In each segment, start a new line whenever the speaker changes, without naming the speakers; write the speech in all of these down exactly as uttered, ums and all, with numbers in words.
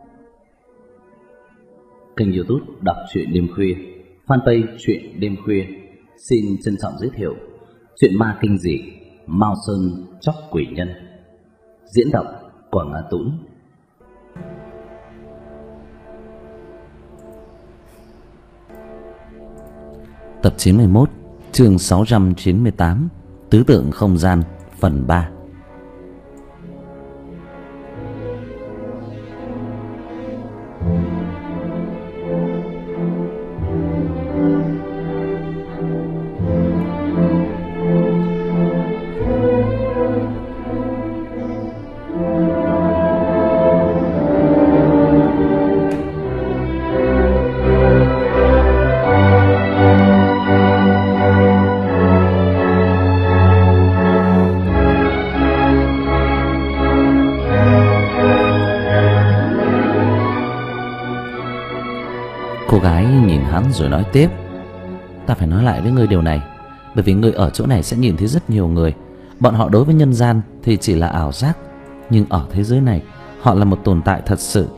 Kênh YouTube Đọc truyện đêm khuya, fanpage truyện đêm khuya xin trân trọng giới thiệu truyện ma kinh dị Mao Sơn Chóc Quỷ Nhân, diễn đọc Quảng Á Tũng. Tập chín mươi mốt, chương sáu trăm chín mươi tám, Tứ tượng không gian, phần ba. Cô gái nhìn hắn rồi nói tiếp: "Ta phải nói lại với ngươi điều này, bởi vì ngươi ở chỗ này sẽ nhìn thấy rất nhiều người. Bọn họ đối với nhân gian thì chỉ là ảo giác, nhưng ở thế giới này họ là một tồn tại thật sự.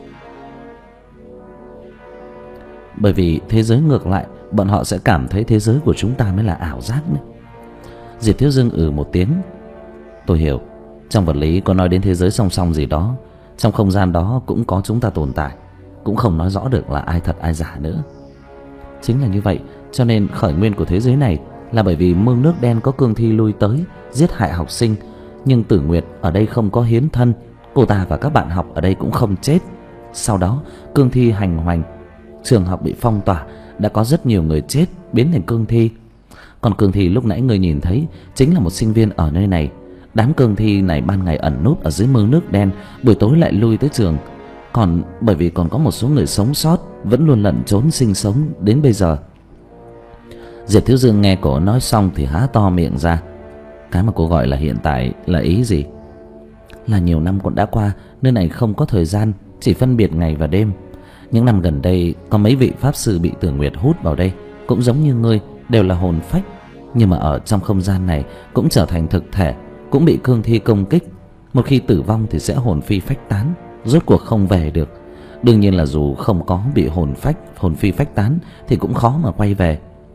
Bởi vì thế giới ngược lại, bọn họ sẽ cảm thấy thế giới của chúng ta mới là ảo giác đấy." Diệp Thiếu Dương ừ một tiếng. "Tôi hiểu, trong vật lý có nói đến thế giới song song gì đó, trong không gian đó cũng có chúng ta tồn tại, cũng không nói rõ được là ai thật ai giả nữa. Chính là như vậy, cho nên khởi nguyên của thế giới này là bởi vì mương nước đen có cương thi lui tới giết hại học sinh, nhưng Tử Nguyệt ở đây không có hiến thân, cô ta và các bạn học ở đây cũng không chết. Sau đó cương thi hành hoành, trường học bị phong tỏa, đã có rất nhiều người chết biến thành cương thi. Còn cương thi lúc nãy người nhìn thấy chính là một sinh viên ở nơi này. Đám cương thi này ban ngày ẩn núp ở dưới mương nước đen, buổi tối lại lui tới trường. Còn bởi vì còn có một số người sống sót vẫn luôn lẩn trốn sinh sống đến bây giờ." Diệp Thiếu Dương nghe cô nói xong thì há to miệng ra. "Cái mà cô gọi là hiện tại là ý gì?" "Là nhiều năm cũng đã qua, nơi này không có thời gian, chỉ phân biệt ngày và đêm. Những năm gần đây có mấy vị pháp sư bị Tử Nguyệt hút vào đây, cũng giống như ngươi, đều là hồn phách, nhưng mà ở trong không gian này cũng trở thành thực thể, cũng bị cương thi công kích. Một khi tử vong thì sẽ hồn phi phách tán, rốt cuộc không về được. Đương nhiên là dù không có bị hồn phách hồn phi phách tán thì cũng khó mà quay về."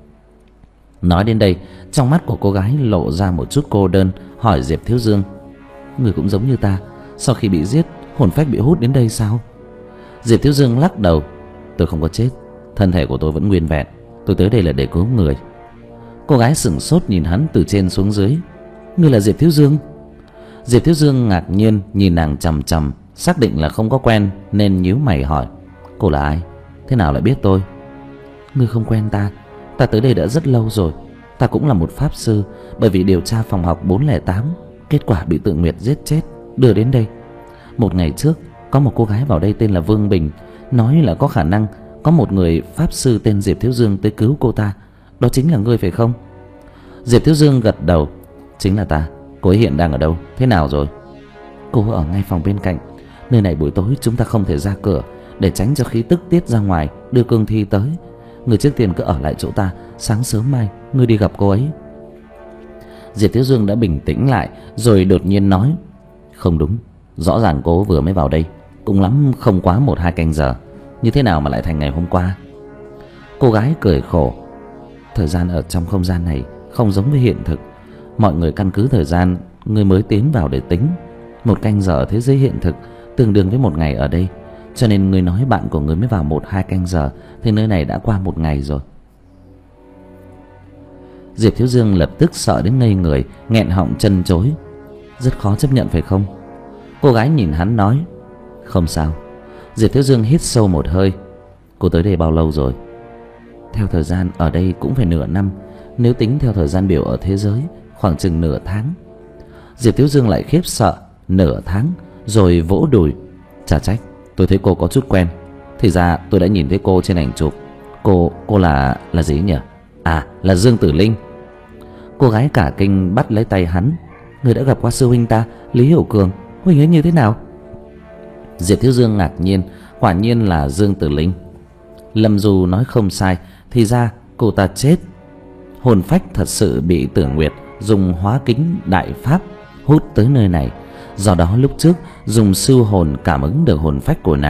Nói đến đây, trong mắt của cô gái lộ ra một chút cô đơn, hỏi Diệp Thiếu Dương: "Người cũng giống như ta, sau khi bị giết, hồn phách bị hút đến đây sao?" Diệp Thiếu Dương lắc đầu: "Tôi không có chết, thân thể của tôi vẫn nguyên vẹn, tôi tới đây là để cứu người." Cô gái sững sốt nhìn hắn từ trên xuống dưới. "Ngươi là Diệp Thiếu Dương?" Diệp Thiếu Dương ngạc nhiên nhìn nàng chằm chằm, xác định là không có quen nên nhíu mày hỏi: "Cô là ai? Thế nào lại biết tôi?" "Ngươi không quen ta, ta tới đây đã rất lâu rồi. Ta cũng là một pháp sư, bởi vì điều tra phòng học bốn không tám, kết quả bị Tự Nguyệt giết chết, đưa đến đây. Một ngày trước có một cô gái vào đây tên là Vương Bình, nói là có khả năng có một người pháp sư tên Diệp Thiếu Dương tới cứu cô ta. Đó chính là ngươi phải không?" Diệp Thiếu Dương gật đầu: "Chính là ta. Cô ấy hiện đang ở đâu? Thế nào rồi?" "Cô ở ngay phòng bên cạnh. Nơi này buổi tối chúng ta không thể ra cửa, để tránh cho khí tức tiết ra ngoài đưa cương thi tới. Người trước tiên cứ ở lại chỗ ta, sáng sớm mai ngươi đi gặp cô ấy." Diệp Thiếu Dương đã bình tĩnh lại rồi đột nhiên nói: "Không đúng, rõ ràng cô vừa mới vào đây, cùng lắm không quá một hai canh giờ, như thế nào mà lại thành ngày hôm qua?" Cô gái cười khổ: "Thời gian ở trong không gian này không giống với hiện thực. Mọi người căn cứ thời gian người mới tiến vào để tính. Một canh giờ ở thế giới hiện thực tương đương với một ngày ở đây, cho nên người nói bạn của người mới vào một hai canh giờ thì nơi này đã qua một ngày rồi." Diệp Thiếu Dương lập tức sợ đến ngây người, nghẹn họng chân chối: "Rất khó chấp nhận phải không?" Cô gái nhìn hắn nói: "Không sao." Diệp Thiếu Dương hít sâu một hơi: "Cô tới đây bao lâu rồi?" "Theo thời gian ở đây cũng phải nửa năm, nếu tính theo thời gian biểu ở thế giới khoảng chừng nửa tháng." Diệp Thiếu Dương lại khiếp sợ: "Nửa tháng?" Rồi vỗ đùi: "Chả trách, tôi thấy cô có chút quen. Thì ra tôi đã nhìn thấy cô trên ảnh chụp. Cô, cô là, là gì nhỉ? À, là Dương Tử Linh." Cô gái cả kinh bắt lấy tay hắn: "Người đã gặp qua sư huynh ta, Lý Hiểu Cường, huynh ấy như thế nào?" Diệp Thiếu Dương ngạc nhiên, quả nhiên là Dương Tử Linh. Lâm Du nói không sai, thì ra cô ta chết. Hồn phách thật sự bị Tử Nguyệt dùng hóa kính đại pháp hút tới nơi này. Do đó lúc trước dùng siêu hồn cảm ứng được hồn phách của nàng,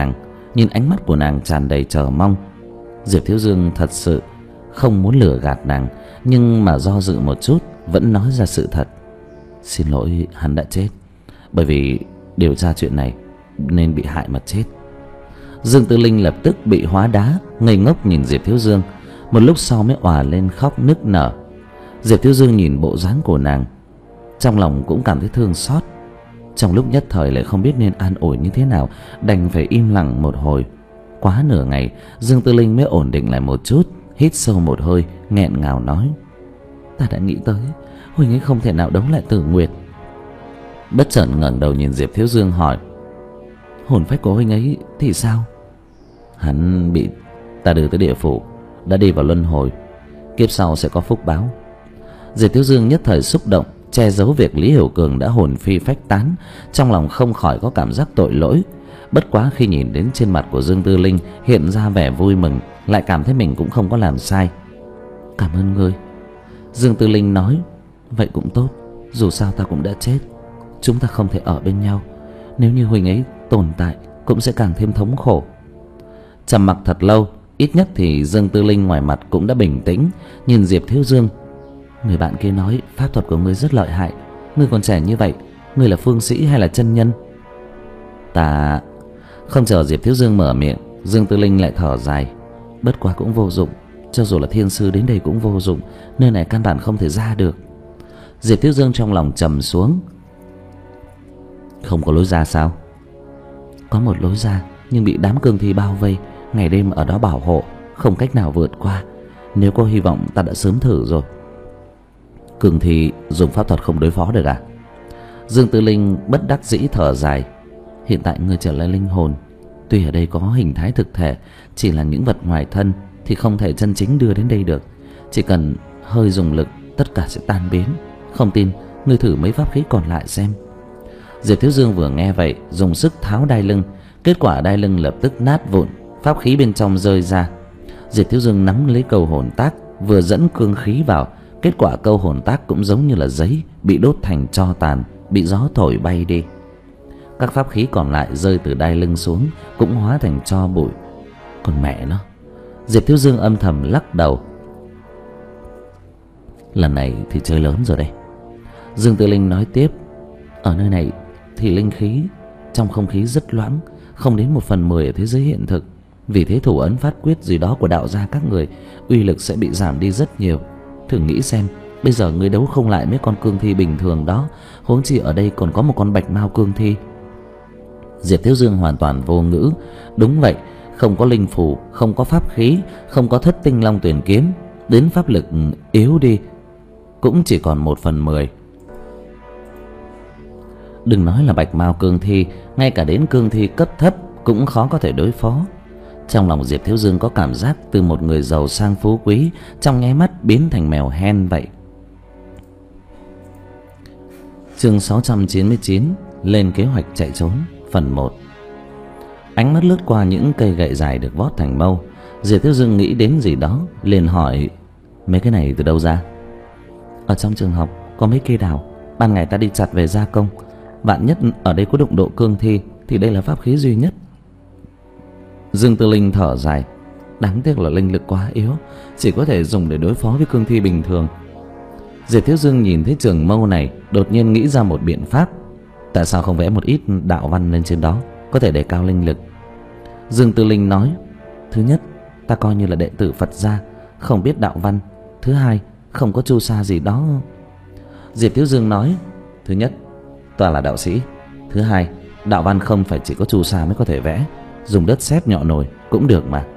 nhìn ánh mắt của nàng tràn đầy chờ mong. Diệp Thiếu Dương thật sự không muốn lừa gạt nàng, nhưng mà do dự một chút vẫn nói ra sự thật. Xin lỗi, hắn đã chết, bởi vì điều tra chuyện này nên bị hại mà chết. Dương Tư Linh lập tức bị hóa đá, ngây ngốc nhìn Diệp Thiếu Dương, một lúc sau mới òa lên khóc nức nở. Diệp Thiếu Dương nhìn bộ dáng của nàng, trong lòng cũng cảm thấy thương xót. Trong lúc nhất thời lại không biết nên an ủi như thế nào, đành phải im lặng một hồi. Quá nửa ngày, Dương Tư Linh mới ổn định lại một chút, hít sâu một hơi, nghẹn ngào nói: Ta đã nghĩ tới Huỳnh ấy không thể nào đấu lại Tử Nguyệt. Bất chợt ngẩng đầu nhìn Diệp Thiếu Dương hỏi: Hồn phách của Huỳnh ấy thì sao? Hắn bị ta đưa tới địa phủ, đã đi vào luân hồi, kiếp sau sẽ có phúc báo. Diệp Thiếu Dương nhất thời xúc động, che giấu việc Lý Hiểu Cường đã hồn phi phách tán, trong lòng không khỏi có cảm giác tội lỗi. Bất quá khi nhìn đến trên mặt của Dương Tư Linh hiện ra vẻ vui mừng, lại cảm thấy mình cũng không có làm sai. Cảm ơn ngươi. Dương Tư Linh nói: Vậy cũng tốt, dù sao ta cũng đã chết, chúng ta không thể ở bên nhau. Nếu như Huỳnh ấy tồn tại cũng sẽ càng thêm thống khổ. Trầm mặc thật lâu, ít nhất thì Dương Tư Linh ngoài mặt cũng đã bình tĩnh, nhìn Diệp Thiếu Dương: Người bạn kia nói pháp thuật của ngươi rất lợi hại, ngươi còn trẻ như vậy, ngươi là phương sĩ hay là chân nhân? Ta... Không chờ Diệp Thiếu Dương mở miệng, Dương Tư Linh lại thở dài: Bất quá cũng vô dụng, cho dù là thiên sư đến đây cũng vô dụng, nơi này căn bản không thể ra được. Diệp Thiếu Dương trong lòng trầm xuống: Không có lối ra sao? Có một lối ra, nhưng bị đám cương thi bao vây, ngày đêm ở đó bảo hộ, không cách nào vượt qua. Nếu có hy vọng ta đã sớm thử rồi. Cương thi dùng pháp thuật không đối phó được à? Dương Tư Linh bất đắc dĩ thở dài: Hiện tại ngươi trở lại linh hồn, tuy ở đây có hình thái thực thể, chỉ là những vật ngoài thân thì không thể chân chính đưa đến đây được. Chỉ cần hơi dùng lực, tất cả sẽ tan biến. Không tin, ngươi thử mấy pháp khí còn lại xem. Diệp Thiếu Dương vừa nghe vậy, dùng sức tháo đai lưng, kết quả đai lưng lập tức nát vụn, pháp khí bên trong rơi ra. Diệp Thiếu Dương nắm lấy câu hồn tác, vừa dẫn cương khí vào, kết quả câu hồn tác cũng giống như là giấy, bị đốt thành tro tàn, bị gió thổi bay đi. Các pháp khí còn lại rơi từ đai lưng xuống cũng hóa thành tro bụi. Còn mẹ nó! Diệp Thiếu Dương âm thầm lắc đầu. Lần này thì chơi lớn rồi đây. Dương Tư Linh nói tiếp: Ở nơi này thì linh khí trong không khí rất loãng, không đến một phần mười ở thế giới hiện thực. Vì thế thủ ấn phát quyết gì đó của đạo gia các người uy lực sẽ bị giảm đi rất nhiều. Thử nghĩ xem, bây giờ người đấu không lại mấy con cương thi bình thường đó, huống chi ở đây còn có một con bạch mao cương thi. Diệp Thiếu Dương hoàn toàn vô ngữ. Đúng vậy, không có linh phù, không có pháp khí, không có thất tinh long tuyển kiếm, đến pháp lực yếu đi cũng chỉ còn một phần mười. Đừng nói là bạch mao cương thi, ngay cả đến cương thi cấp thấp cũng khó có thể đối phó. Trong lòng Diệp Thiếu Dương có cảm giác từ một người giàu sang phú quý trong nháy mắt biến thành mèo hen vậy. Chương sáu trăm chín mươi chín, lên kế hoạch chạy trốn, phần một. Ánh mắt lướt qua những cây gậy dài được vót thành mâu, Diệp Thiếu Dương nghĩ đến gì đó, liền hỏi: Mấy cái này từ đâu ra? Ở trong trường học có mấy cây đào, ban ngày ta đi chặt về gia công, vạn nhất ở đây có đụng độ cương thi thì đây là pháp khí duy nhất. Dương Tư Linh thở dài: Đáng tiếc là linh lực quá yếu, chỉ có thể dùng để đối phó với cương thi bình thường. Diệp Thiếu Dương nhìn thấy trường mâu này, đột nhiên nghĩ ra một biện pháp. Tại sao không vẽ một ít đạo văn lên trên đó, có thể đề cao linh lực? Dương Tư Linh nói: Thứ nhất, ta coi như là đệ tử Phật gia, không biết đạo văn. Thứ hai, không có chu sa gì đó. Diệp Thiếu Dương nói: Thứ nhất, ta là đạo sĩ. Thứ hai, đạo văn không phải chỉ có chu sa mới có thể vẽ, dùng đất sét nhọ nồi cũng được mà.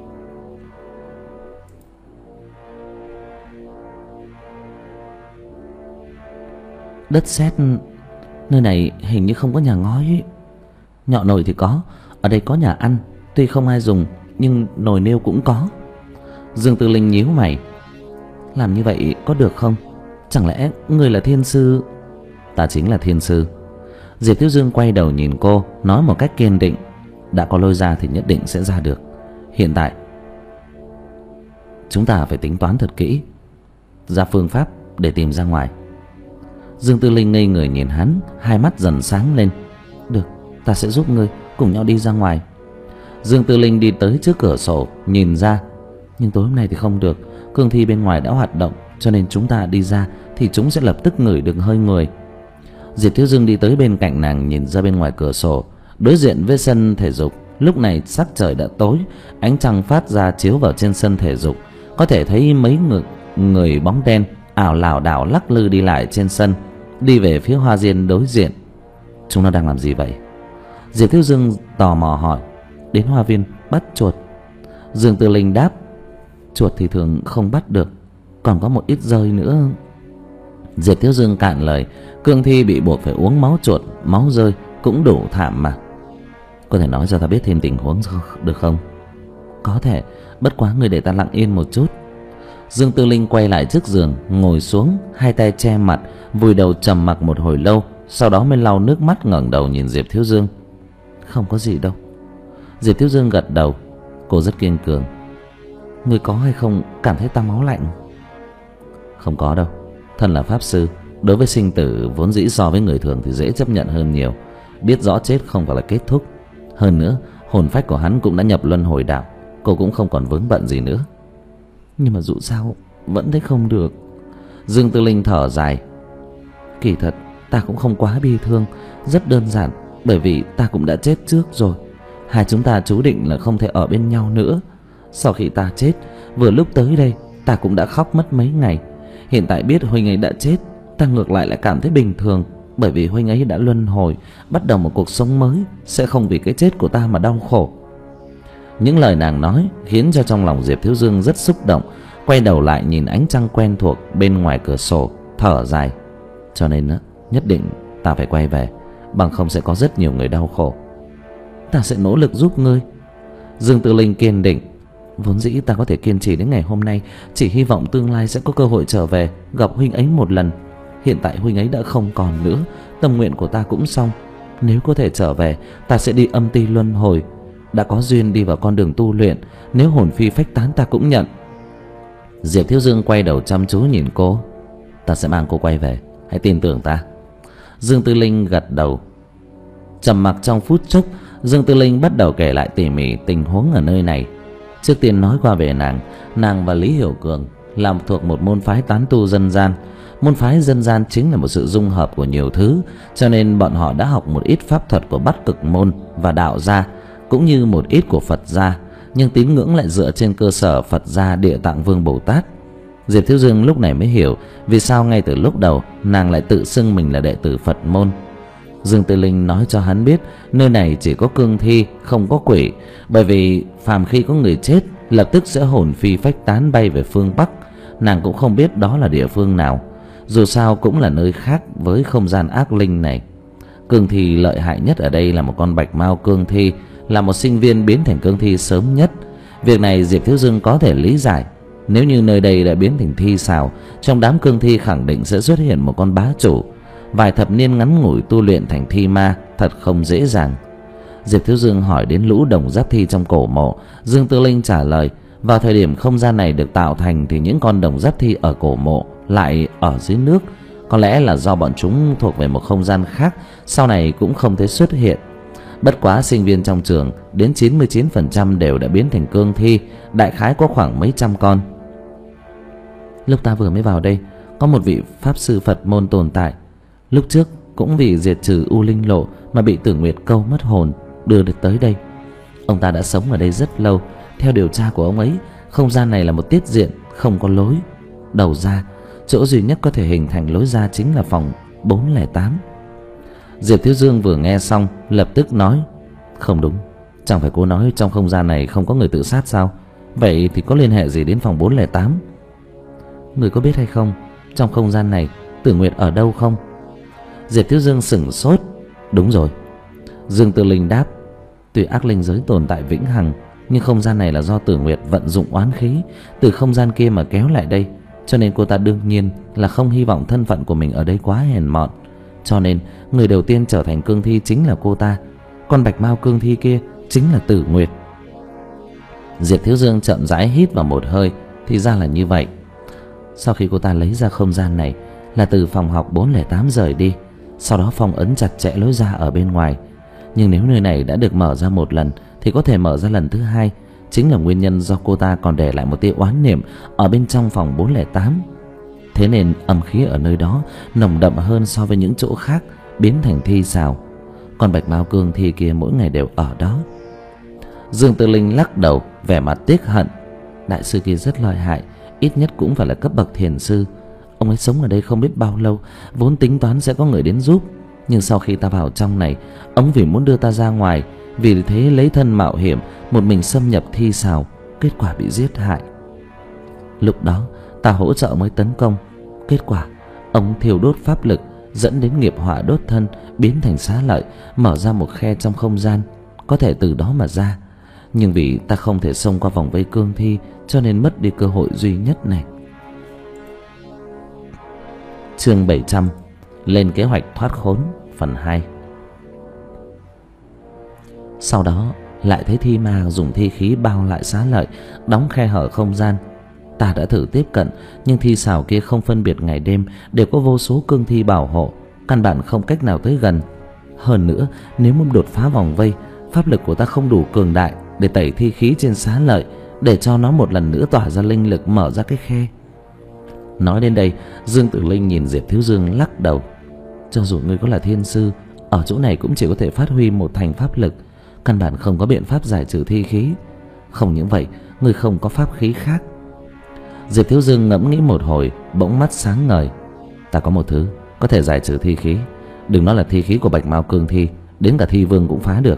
Đất sét? Nơi này hình như không có nhà ngói ấy. Nhọ nồi thì có, ở đây có nhà ăn, tuy không ai dùng nhưng nồi niêu cũng có. Dương Tư Linh nhíu mày: Làm như vậy có được không? Chẳng lẽ người là thiên sư? Ta chính là thiên sư. Diệp Thiếu Dương quay đầu nhìn cô, nói một cách kiên định: Đã có lối ra thì nhất định sẽ ra được. Hiện tại chúng ta phải tính toán thật kỹ, ra phương pháp để tìm ra ngoài. Dương Tư Linh ngây người nhìn hắn, hai mắt dần sáng lên: Được, ta sẽ giúp ngươi, cùng nhau đi ra ngoài. Dương Tư Linh đi tới trước cửa sổ nhìn ra. Nhưng tối hôm nay thì không được, cương thi bên ngoài đã hoạt động, cho nên chúng ta đi ra thì chúng sẽ lập tức ngửi được hơi người. Diệp Thiếu Dương đi tới bên cạnh nàng, nhìn ra bên ngoài cửa sổ. Đối diện với sân thể dục, lúc này sắc trời đã tối, ánh trăng phát ra chiếu vào trên sân thể dục, có thể thấy mấy người, người bóng đen ảo lảo đảo lắc lư đi lại trên sân, đi về phía hoa viên đối diện. Chúng nó đang làm gì vậy? Diệp Thiếu Dương tò mò hỏi. Đến hoa viên bắt chuột. Dương Tư Linh đáp. Chuột thì thường không bắt được, còn có một ít rơi nữa. Diệp Thiếu Dương cạn lời. Cương thi bị buộc phải uống máu chuột, máu rơi cũng đủ thảm mà. Có thể nói cho ta biết thêm tình huống được không? Có thể, bất quá người để ta lặng yên một chút. Dương Tư Linh quay lại trước giường, ngồi xuống, hai tay che mặt, vùi đầu trầm mặc một hồi lâu, sau đó mới lau nước mắt ngẩng đầu nhìn Diệp Thiếu Dương. Không có gì đâu. Diệp Thiếu Dương gật đầu. Cô rất kiên cường. Ngươi có hay không cảm thấy ta máu lạnh? Không có đâu. Thân là pháp sư, đối với sinh tử vốn dĩ so với người thường thì dễ chấp nhận hơn nhiều. Biết rõ chết không phải là kết thúc. Hơn nữa, hồn phách của hắn cũng đã nhập luân hồi đạo, cô cũng không còn vướng bận gì nữa. Nhưng mà dù sao vẫn thấy không được. Dương Tư Linh thở dài. Kỳ thật ta cũng không quá bi thương, rất đơn giản, bởi vì ta cũng đã chết trước rồi. Hai chúng ta chú định là không thể ở bên nhau nữa. Sau khi ta chết, vừa lúc tới đây ta cũng đã khóc mất mấy ngày. Hiện tại biết huynh ấy đã chết, ta ngược lại lại cảm thấy bình thường, bởi vì huynh ấy đã luân hồi, bắt đầu một cuộc sống mới, sẽ không vì cái chết của ta mà đau khổ. Những lời nàng nói khiến cho trong lòng Diệp Thiếu Dương rất xúc động. Quay đầu lại nhìn ánh trăng quen thuộc bên ngoài cửa sổ, thở dài. Cho nên nhất định ta phải quay về, bằng không sẽ có rất nhiều người đau khổ. Ta sẽ nỗ lực giúp ngươi. Dương Tư Linh kiên định. Vốn dĩ ta có thể kiên trì đến ngày hôm nay, chỉ hy vọng tương lai sẽ có cơ hội trở về gặp huynh ấy một lần. Hiện tại huynh ấy đã không còn nữa, tâm nguyện của ta cũng xong. Nếu có thể trở về, ta sẽ đi âm ti luân hồi. Đã có duyên đi vào con đường tu luyện, nếu hồn phi phách tán ta cũng nhận. Diệp Thiếu Dương quay đầu chăm chú nhìn cô. Ta sẽ mang cô quay về, hãy tin tưởng ta. Dương Tư Linh gật đầu. Trầm mặc trong phút chốc, Dương Tư Linh bắt đầu kể lại tỉ mỉ tình huống ở nơi này. Trước tiên nói qua về nàng. Nàng và Lý Hiểu Cường làm thuộc một môn phái tán tu dân gian. Môn phái dân gian chính là một sự dung hợp của nhiều thứ, cho nên bọn họ đã học một ít pháp thuật của Bắc Cực môn và đạo gia, cũng như một ít của Phật gia, nhưng tín ngưỡng lại dựa trên cơ sở Phật gia Địa Tạng Vương Bồ Tát. Diệp Thiếu Dương lúc này mới hiểu vì sao ngay từ lúc đầu nàng lại tự xưng mình là đệ tử Phật môn. Dương Tư Linh nói cho hắn biết nơi này chỉ có cương thi, không có quỷ, bởi vì phàm khi có người chết lập tức sẽ hồn phi phách tán bay về phương Bắc. Nàng cũng không biết đó là địa phương nào, dù sao cũng là nơi khác với không gian ác linh này. Cương thi lợi hại nhất ở đây là một con bạch mao cương thi, là một sinh viên biến thành cương thi sớm nhất. Việc này Diệp Thiếu Dương có thể lý giải. Nếu như nơi đây đã biến thành thi sào, trong đám cương thi khẳng định sẽ xuất hiện một con bá chủ. Vài thập niên ngắn ngủi tu luyện thành thi ma thật không dễ dàng. Diệp Thiếu Dương hỏi đến lũ đồng giáp thi trong cổ mộ. Dương Tư Linh trả lời, vào thời điểm không gian này được tạo thành thì những con đồng giáp thi ở cổ mộ lại ở dưới nước. Có lẽ là do bọn chúng thuộc về một không gian khác, sau này cũng không thể xuất hiện. Bất quá sinh viên trong trường đến chín mươi chín phần trăm đều đã biến thành cương thi, đại khái có khoảng mấy trăm con. Lúc ta vừa mới vào đây, có một vị pháp sư Phật môn tồn tại. Lúc trước cũng vì diệt trừ U Linh Lộ mà bị Tử Nguyệt câu mất hồn, đưa được tới đây. Ông ta đã sống ở đây rất lâu. Theo điều tra của ông ấy, không gian này là một tiết diện, không có lối đầu ra. Chỗ duy nhất có thể hình thành lối ra chính là phòng bốn không tám. Diệp Thiếu Dương vừa nghe xong lập tức nói, không đúng, chẳng phải cô nói trong không gian này không có người tự sát sao? Vậy thì có liên hệ gì đến phòng bốn không tám? Người có biết hay không, trong không gian này Tử Nguyệt ở đâu không? Diệp Thiếu Dương sửng sốt. Đúng rồi. Dương Tư Linh đáp, tuy ác linh giới tồn tại vĩnh hằng, nhưng không gian này là do Tử Nguyệt vận dụng oán khí từ không gian kia mà kéo lại đây, cho nên cô ta đương nhiên là không hy vọng thân phận của mình ở đây quá hèn mọn. Cho nên người đầu tiên trở thành cương thi chính là cô ta. Con bạch mao cương thi kia chính là Tử Nguyệt. Diệp Thiếu Dương chậm rãi hít vào một hơi. Thì ra là như vậy. Sau khi cô ta lấy ra không gian này là từ phòng học bốn không tám rời đi, sau đó phong ấn chặt chẽ lối ra ở bên ngoài. Nhưng nếu nơi này đã được mở ra một lần thì có thể mở ra lần thứ hai. Chính là nguyên nhân do cô ta còn để lại một tia oán niệm ở bên trong phòng bốn không tám. Thế nên âm khí ở nơi đó nồng đậm hơn so với những chỗ khác, biến thành thi xào. Còn bạch mao cương thi kia mỗi ngày đều ở đó. Dương Tư Linh lắc đầu, vẻ mặt tiếc hận. Đại sư kia rất lợi hại, ít nhất cũng phải là cấp bậc thiền sư. Ông ấy sống ở đây không biết bao lâu, vốn tính toán sẽ có người đến giúp. Nhưng sau khi ta vào trong này, ông vì muốn đưa ta ra ngoài, vì thế lấy thân mạo hiểm, một mình xâm nhập thi xào, kết quả bị giết hại. Lúc đó ta hỗ trợ mới tấn công, kết quả ông thiêu đốt pháp lực, dẫn đến nghiệp họa đốt thân, biến thành xá lợi, mở ra một khe trong không gian, có thể từ đó mà ra. Nhưng vì ta không thể xông qua vòng vây cương thi, cho nên mất đi cơ hội duy nhất này. Chương bảy trăm, lên kế hoạch thoát khốn phần hai. Sau đó lại thấy thi ma dùng thi khí bao lại xá lợi, đóng khe hở không gian. Ta đã thử tiếp cận, nhưng thi xào kia không phân biệt ngày đêm, đều có vô số cương thi bảo hộ, căn bản không cách nào tới gần. Hơn nữa, nếu muốn đột phá vòng vây, pháp lực của ta không đủ cường đại để tẩy thi khí trên xá lợi, để cho nó một lần nữa tỏa ra linh lực, mở ra cái khe. Nói đến đây, Dương Tử Linh nhìn Diệp Thiếu Dương lắc đầu. Cho dù ngươi có là thiên sư, ở chỗ này cũng chỉ có thể phát huy một thành pháp lực, căn bản không có biện pháp giải trừ thi khí. Không những vậy, ngươi không có pháp khí khác. Diệp Thiếu Dương ngẫm nghĩ một hồi, bỗng mắt sáng ngời. Ta có một thứ có thể giải trừ thi khí. Đừng nói là thi khí của bạch mao cương thi, đến cả thi vương cũng phá được.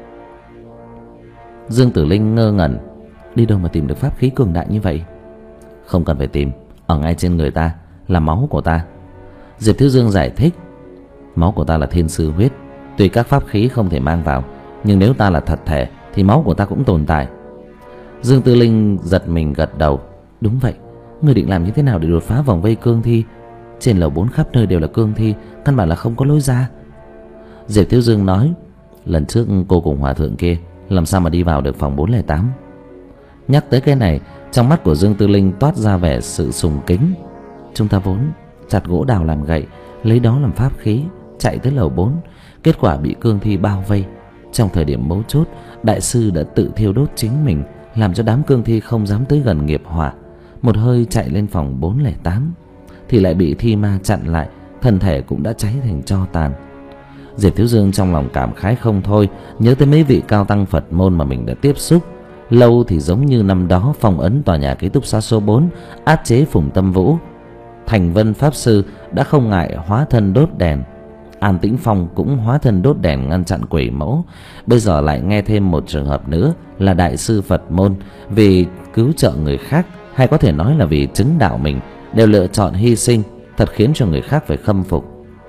Dương Tử Linh ngơ ngẩn. Đi đâu mà tìm được pháp khí cường đại như vậy? Không cần phải tìm, ở ngay trên người ta là máu của ta. Diệp Thiếu Dương giải thích. Máu của ta là thiên sư huyết, tuy các pháp khí không thể mang vào, nhưng nếu ta là thật thể thì máu của ta cũng tồn tại. Dương Tư Linh giật mình gật đầu. Đúng vậy, ngươi định làm như thế nào để đột phá vòng vây cương thi? Trên lầu bốn khắp nơi đều là cương thi, căn bản là không có lối ra. Diệp Thiếu Dương nói. Lần trước cô cùng hòa thượng kia làm sao mà đi vào được phòng bốn không tám? Nhắc tới cái này, trong mắt của Dương Tư Linh toát ra vẻ sự sùng kính. Chúng ta vốn chặt gỗ đào làm gậy, lấy đó làm pháp khí, chạy tới lầu bốn, kết quả bị cương thi bao vây. Trong thời điểm mấu chốt, đại sư đã tự thiêu đốt chính mình, làm cho đám cương thi không dám tới gần nghiệp hỏa. Một hơi chạy lên phòng bốn không tám thì lại bị thi ma chặn lại, thân thể cũng đã cháy thành tro tàn. Diệp Thiếu Dương trong lòng cảm khái không thôi, nhớ tới mấy vị cao tăng Phật môn mà mình đã tiếp xúc. Lâu thì giống như năm đó phong ấn tòa nhà ký túc xá số bốn, áp chế Phùng Tâm Vũ. Thành Vân Pháp Sư đã không ngại hóa thân đốt đèn, An Tĩnh Phong cũng hóa thân đốt đèn ngăn chặn quỷ mẫu. Bây giờ lại nghe thêm một trường hợp nữa là đại sư Phật môn vì cứu trợ người khác, hay có thể nói là vì chứng đạo mình, đều lựa chọn hy sinh, thật khiến cho người khác phải khâm phục.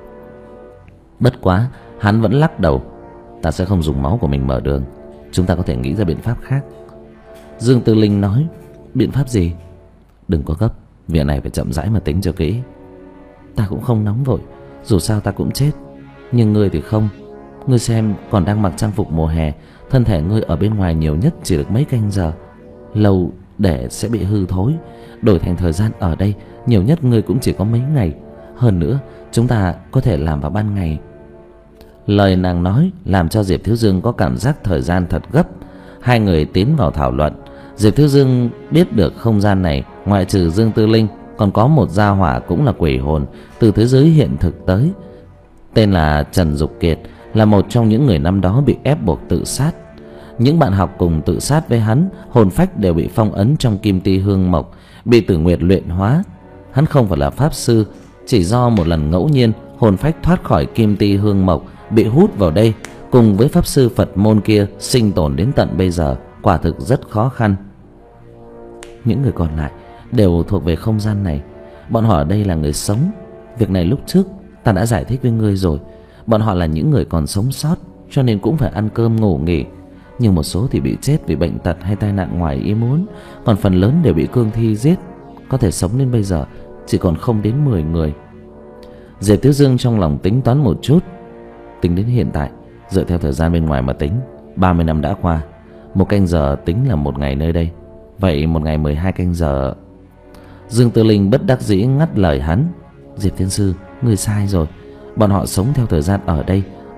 Bất quá hắn vẫn lắc đầu. Ta sẽ không dùng máu của mình mở đường, chúng ta có thể nghĩ ra biện pháp khác. Dương Tư Linh nói. Biện pháp gì? Đừng có gấp, việc này phải chậm rãi mà tính cho kỹ. Ta cũng không nóng vội, dù sao ta cũng chết. Nhưng ngươi thì không. Ngươi xem, còn đang mặc trang phục mùa hè, thân thể ngươi ở bên ngoài nhiều nhất chỉ được mấy canh giờ, lâu để sẽ bị hư thối. Đổi thành thời gian ở đây, nhiều nhất ngươi cũng chỉ có mấy ngày. Hơn nữa, chúng ta có thể làm vào ban ngày. Lời nàng nói làm cho Diệp Thiếu Dương có cảm giác thời gian thật gấp. Hai người tiến vào thảo luận. Diệp Thiếu Dương biết được không gian này, ngoại trừ Dương Tư Linh, còn có một gia hỏa cũng là quỷ hồn từ thế giới hiện thực tới, tên là Trần Dục Kiệt, là một trong những người năm đó bị ép buộc tự sát. Những bạn học cùng tự sát với hắn, hồn phách đều bị phong ấn trong kim ti hương mộc, bị Tử Nguyệt luyện hóa. Hắn không phải là pháp sư, chỉ do một lần ngẫu nhiên hồn phách thoát khỏi kim ti hương mộc, bị hút vào đây, cùng với pháp sư Phật môn kia sinh tồn đến tận bây giờ, quả thực rất khó khăn. Những người còn lại đều thuộc về không gian này. Bọn họ ở đây là người sống. Việc này lúc trước ta đã giải thích với ngươi rồi. Bọn họ là những người còn sống sót, cho nên cũng phải ăn cơm ngủ nghỉ. Nhưng một số thì bị chết vì bệnh tật hay tai nạn ngoài ý muốn, còn phần lớn đều bị cương thi giết. Có thể sống đến bây giờ chỉ còn không đến mười người. Diệp Thiếu Dương trong lòng tính toán một chút. Tính đến hiện tại, dựa theo thời gian bên ngoài mà tính, ba mươi năm đã qua. Một canh giờ tính là một ngày nơi đây, vậy một ngày mười hai canh giờ. Dương Tư Linh bất đắc dĩ ngắt lời hắn. Diệp Thiên Sư, ngươi sai rồi. Bọn họ sống theo thời gian ở đây,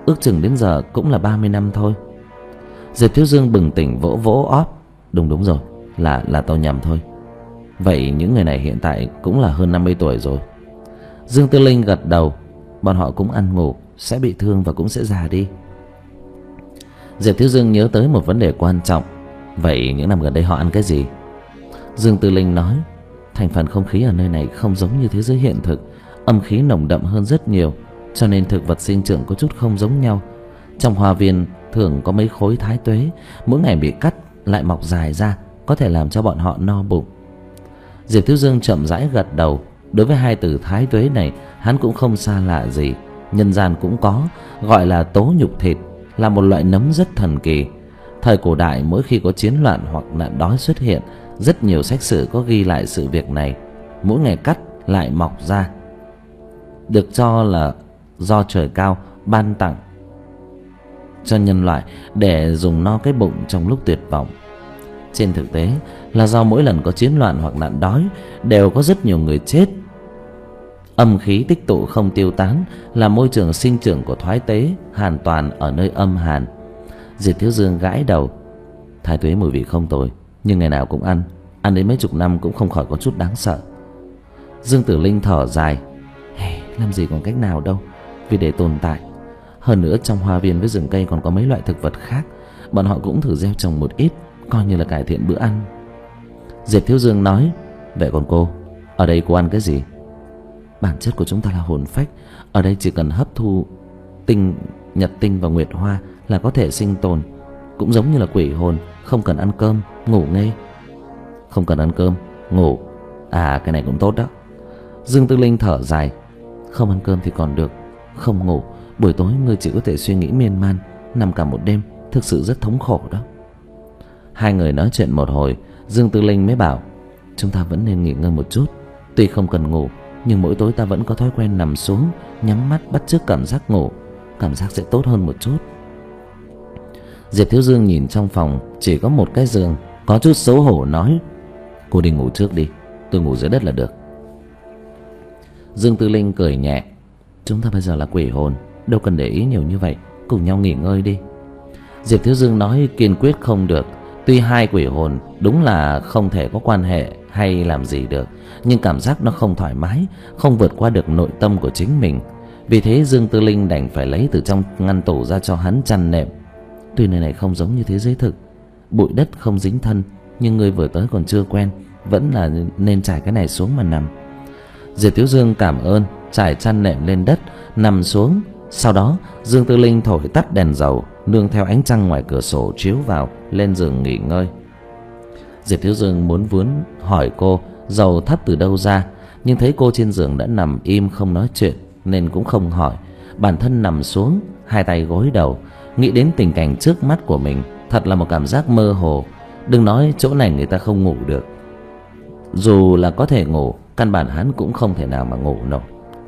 ước chừng đến giờ cũng là ba mươi năm thôi. Diệp Thiếu Dương bừng tỉnh vỗ vỗ óp. Đúng đúng rồi, là là tao nhầm thôi. Vậy những người này hiện tại cũng là hơn năm mươi tuổi rồi. Dương Tư Linh gật đầu. Bọn họ cũng ăn ngủ, sẽ bị thương và cũng sẽ già đi. Diệp Thiếu Dương nhớ tới một vấn đề quan trọng. Vậy những năm gần đây họ ăn cái gì? Dương Tư Linh nói, thành phần không khí ở nơi này không giống như thế giới hiện thực. Âm khí nồng đậm hơn rất nhiều, cho nên thực vật sinh trưởng có chút không giống nhau. Trong hoa viên thường có mấy khối thái tuế, mỗi ngày bị cắt lại mọc dài ra, có thể làm cho bọn họ no bụng. Diệp Thiếu Dương chậm rãi gật đầu. Đối với hai từ thái tuế này, hắn cũng không xa lạ gì. Nhân gian cũng có, gọi là tố nhục thịt, là một loại nấm rất thần kỳ. Thời cổ đại, mỗi khi có chiến loạn hoặc nạn đói xuất hiện, rất nhiều sách sử có ghi lại sự việc này. Mỗi ngày cắt lại mọc ra, được cho là do trời cao ban tặng cho nhân loại để dùng no cái bụng trong lúc tuyệt vọng. Trên thực tế là do mỗi lần có chiến loạn hoặc nạn đói đều có rất nhiều người chết. Âm khí tích tụ không tiêu tán, là môi trường sinh trưởng của thoái tế hoàn toàn ở nơi âm hàn. Diệp Thiếu Dương gãi đầu. Thái tuế mùi vị không tồi, nhưng ngày nào cũng ăn, ăn đến mấy chục năm cũng không khỏi có chút đáng sợ. Dương Tử Linh thở dài. Hey, làm gì còn cách nào đâu, vì để tồn tại. Hơn nữa trong hoa viên với rừng cây còn có mấy loại thực vật khác, bọn họ cũng thử gieo trồng một ít, coi như là cải thiện bữa ăn. Diệp Thiếu Dương nói, vậy còn cô, ở đây cô ăn cái gì? Bản chất của chúng ta là hồn phách, ở đây chỉ cần hấp thu tinh, nhật tinh và nguyệt hoa là có thể sinh tồn. Cũng giống như là quỷ hồn, không cần ăn cơm, ngủ ngay. Không cần ăn cơm, ngủ. À, cái này cũng tốt đó. Dương Tư Linh thở dài. Không ăn cơm thì còn được, không ngủ, buổi tối ngươi chỉ có thể suy nghĩ miên man, nằm cả một đêm, thực sự rất thống khổ đó. Hai người nói chuyện một hồi, Dương Tư Linh mới bảo, chúng ta vẫn nên nghỉ ngơi một chút. Tuy không cần ngủ, nhưng mỗi tối ta vẫn có thói quen nằm xuống, nhắm mắt bắt chước cảm giác ngủ, cảm giác sẽ tốt hơn một chút. Diệp Thiếu Dương nhìn trong phòng chỉ có một cái giường, có chút xấu hổ nói, cô đi ngủ trước đi, tôi ngủ dưới đất là được. Dương Tư Linh cười nhẹ, chúng ta bây giờ là quỷ hồn, đâu cần để ý nhiều như vậy, cùng nhau nghỉ ngơi đi. Diệp Thiếu Dương nói kiên quyết không được. Tuy hai quỷ hồn đúng là không thể có quan hệ hay làm gì được, nhưng cảm giác nó không thoải mái, không vượt qua được nội tâm của chính mình. Vì thế Dương Tư Linh đành phải lấy từ trong ngăn tủ ra cho hắn chăn nệm. Tuy nơi này không giống như thế giới thực, bụi đất không dính thân, nhưng người vừa tới còn chưa quen, vẫn là nên trải cái này xuống mà nằm. Diệp Thiếu Dương cảm ơn, trải chăn nệm lên đất, nằm xuống. Sau đó Dương Tư Linh thổi tắt đèn dầu, nương theo ánh trăng ngoài cửa sổ chiếu vào, lên giường nghỉ ngơi. Diệp Thiếu Dương muốn vốn hỏi cô dầu thắp từ đâu ra, nhưng thấy cô trên giường đã nằm im không nói chuyện, nên cũng không hỏi. Bản thân nằm xuống, hai tay gối đầu, nghĩ đến tình cảnh trước mắt của mình, thật là một cảm giác mơ hồ. Đừng nói chỗ này người ta không ngủ được, dù là có thể ngủ, căn bản hắn cũng không thể nào mà ngủ nổi.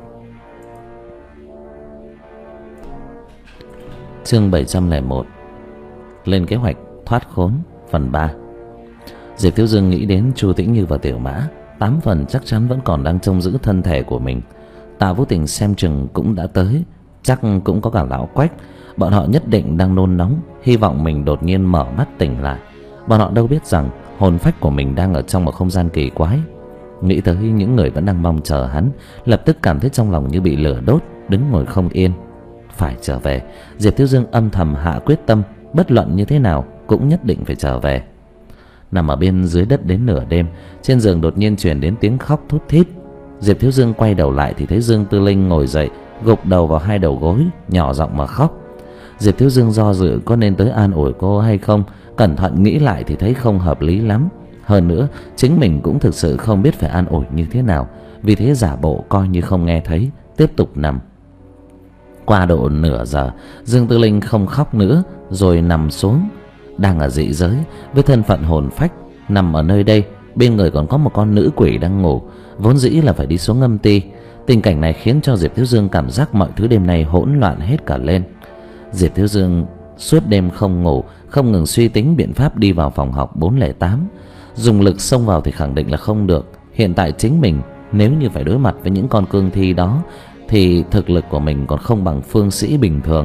Chương bảy trăm lẻ một. Lên kế hoạch thoát khốn phần ba. Diệp Thiếu Dương nghĩ đến Chu Tĩnh Như và Tiểu Mã, tám phần chắc chắn vẫn còn đang trông giữ thân thể của mình. Tạ Vũ Tình xem chừng cũng đã tới, chắc cũng có cả lão Quách. Bọn họ nhất định đang nôn nóng, hy vọng mình đột nhiên mở mắt tỉnh lại. Bọn họ đâu biết rằng hồn phách của mình đang ở trong một không gian kỳ quái. Nghĩ tới những người vẫn đang mong chờ hắn, lập tức cảm thấy trong lòng như bị lửa đốt, đứng ngồi không yên. Phải trở về. Diệp Thiếu Dương âm thầm hạ quyết tâm, bất luận như thế nào cũng nhất định phải trở về. Nằm ở bên dưới đất đến nửa đêm, trên giường đột nhiên truyền đến tiếng khóc thút thít. Diệp Thiếu Dương quay đầu lại thì thấy Dương Tư Linh ngồi dậy, gục đầu vào hai đầu gối, nhỏ giọng mà khóc. Diệp Thiếu Dương do dự có nên tới an ủi cô hay không. Cẩn thận nghĩ lại thì thấy không hợp lý lắm. Hơn nữa chính mình cũng thực sự không biết phải an ủi như thế nào, vì thế giả bộ coi như không nghe thấy, tiếp tục nằm. Qua độ nửa giờ, Dương Tư Linh không khóc nữa, rồi nằm xuống. Đang ở dị giới, với thân phận hồn phách, nằm ở nơi đây, bên người còn có một con nữ quỷ đang ngủ, vốn dĩ là phải đi xuống âm ty. Tình cảnh này khiến cho Diệp Thiếu Dương cảm giác mọi thứ đêm nay hỗn loạn hết cả lên. Diệp Thiếu Dương suốt đêm không ngủ, không ngừng suy tính biện pháp đi vào phòng học bốn không tám. Dùng lực xông vào thì khẳng định là không được. Hiện tại chính mình nếu như phải đối mặt với những con cương thi đó thì thực lực của mình còn không bằng phương sĩ bình thường.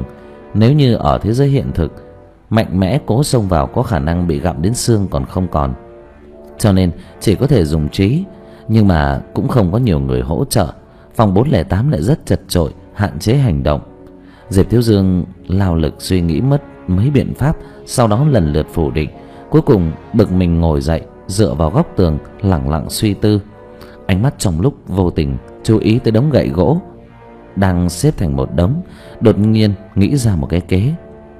Nếu như ở thế giới hiện thực, mạnh mẽ cố xông vào có khả năng bị gặm đến xương còn không còn. Cho nên chỉ có thể dùng trí. Nhưng mà cũng không có nhiều người hỗ trợ. Phòng bốn không tám lại rất chật chội, hạn chế hành động. Diệp Thiếu Dương lao lực suy nghĩ mất mấy biện pháp, sau đó lần lượt phủ định. Cuối cùng bực mình ngồi dậy, dựa vào góc tường lẳng lặng suy tư. Ánh mắt trong lúc vô tình chú ý tới đống gậy gỗ đang xếp thành một đống, đột nhiên nghĩ ra một cái kế.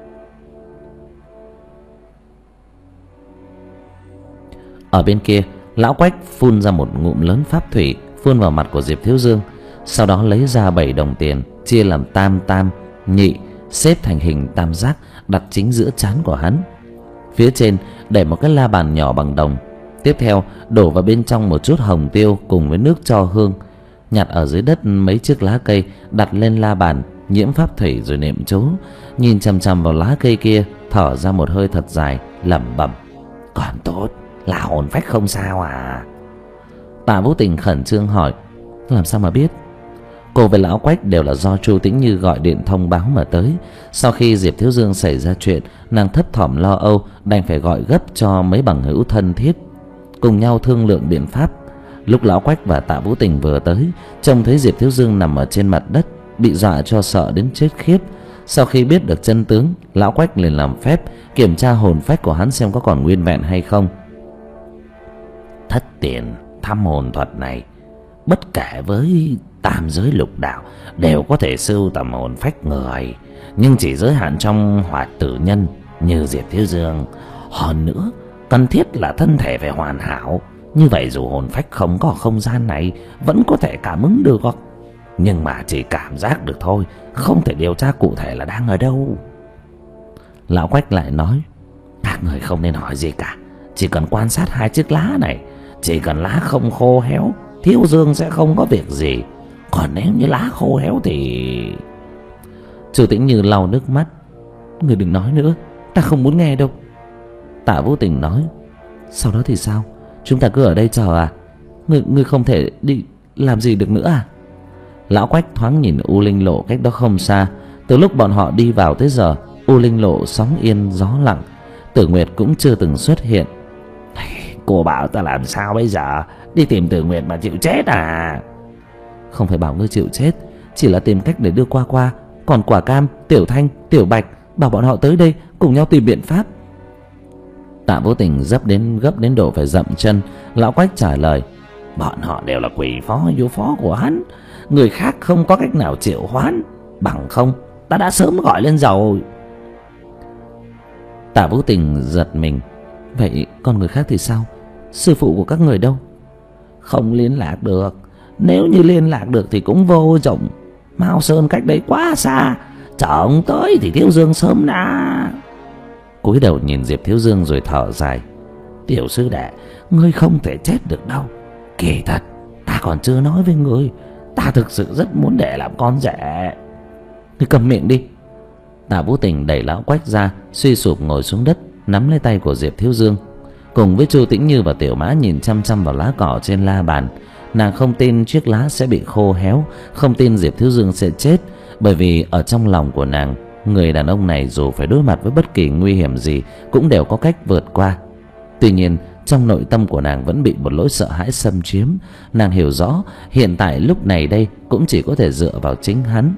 Ở bên kia, lão Quách phun ra một ngụm lớn pháp thủy, phun vào mặt của Diệp Thiếu Dương. Sau đó lấy ra bảy đồng tiền, chia làm tam tam nhị, xếp thành hình tam giác, đặt chính giữa trán của hắn. Phía trên để một cái la bàn nhỏ bằng đồng. Tiếp theo đổ vào bên trong một chút hồng tiêu cùng với nước tro hương. Nhặt ở dưới đất mấy chiếc lá cây, đặt lên la bàn, nhiễm pháp thủy rồi niệm chú. Nhìn chằm chằm vào lá cây kia, thở ra một hơi thật dài, lẩm bẩm: còn tốt là hồn phách không sao à? Tạ Vũ Tình khẩn trương hỏi: làm sao mà biết? Cô với lão Quách đều là do Chu Tĩnh Như gọi điện thông báo mà tới. Sau khi Diệp Thiếu Dương xảy ra chuyện, nàng thấp thỏm lo âu, đành phải gọi gấp cho mấy bằng hữu thân thiết, cùng nhau thương lượng biện pháp. Lúc lão Quách và Tạ Vũ Tình vừa tới, trông thấy Diệp Thiếu Dương nằm ở trên mặt đất, bị dọa cho sợ đến chết khiếp. Sau khi biết được chân tướng, lão Quách liền làm phép kiểm tra hồn phách của hắn xem có còn nguyên vẹn hay không. Thất tiền thăm hồn thuật này, bất kể với tam giới lục đạo đều có thể sưu tầm hồn phách người, nhưng chỉ giới hạn trong hoạt tử nhân như Diệp Thiếu Dương. Hơn nữa, cần thiết là thân thể phải hoàn hảo, như vậy dù hồn phách không có không gian này vẫn có thể cảm ứng được, nhưng mà chỉ cảm giác được thôi, không thể điều tra cụ thể là đang ở đâu. Lão Quách lại nói: các người không nên hỏi gì cả, chỉ cần quan sát hai chiếc lá này, chỉ cần lá không khô héo, Thiếu Dương sẽ không có việc gì. Còn nếu như lá khô héo thì... Chu Tĩnh Như lau nước mắt: người đừng nói nữa, ta không muốn nghe đâu. Tạ Vũ Tình nói: sau đó thì sao? Chúng ta cứ ở đây chờ à? Người, người không thể đi làm gì được nữa à? Lão Quách thoáng nhìn U Linh Lộ cách đó không xa. Từ lúc bọn họ đi vào tới giờ, U Linh Lộ sóng yên gió lặng, Tử Nguyệt cũng chưa từng xuất hiện. Cô bảo ta làm sao bây giờ? Đi tìm Tử Nguyệt mà chịu chết à? Không phải bảo ngươi chịu chết, chỉ là tìm cách để đưa qua qua. Còn Quả Cam, Tiểu Thanh, Tiểu Bạch bảo bọn họ tới đây cùng nhau tìm biện pháp. Tạ Vũ Tình gấp đến gấp đến độ phải dậm chân. Lão Quách trả lời: bọn họ đều là quỷ phó vô phó của hắn, người khác không có cách nào triệu hoán, bằng không ta đã sớm gọi lên rồi. Tạ Vũ Tình giật mình: vậy còn người khác thì sao? Sư phụ của các người đâu? Không liên lạc được. Nếu như liên lạc được thì cũng vô dụng. Mao Sơn cách đấy quá xa, chờ ông tới thì Thiếu Dương sớm đã. Cúi đầu nhìn Diệp Thiếu Dương rồi thở dài: tiểu sư đệ, ngươi không thể chết được đâu. Kỳ thật ta còn chưa nói với ngươi, ta thực sự rất muốn để làm con rể. Ngươi cầm miệng đi. Tạ Vũ Tình đẩy lão Quách ra, suy sụp ngồi xuống đất, nắm lấy tay của Diệp Thiếu Dương. Cùng với Chu Tĩnh Như và Tiểu Mã nhìn chăm chăm vào lá cỏ trên la bàn. Nàng không tin chiếc lá sẽ bị khô héo, không tin Diệp Thiếu Dương sẽ chết, bởi vì ở trong lòng của nàng, người đàn ông này dù phải đối mặt với bất kỳ nguy hiểm gì cũng đều có cách vượt qua. Tuy nhiên trong nội tâm của nàng vẫn bị một nỗi sợ hãi xâm chiếm. Nàng hiểu rõ hiện tại lúc này đây cũng chỉ có thể dựa vào chính hắn.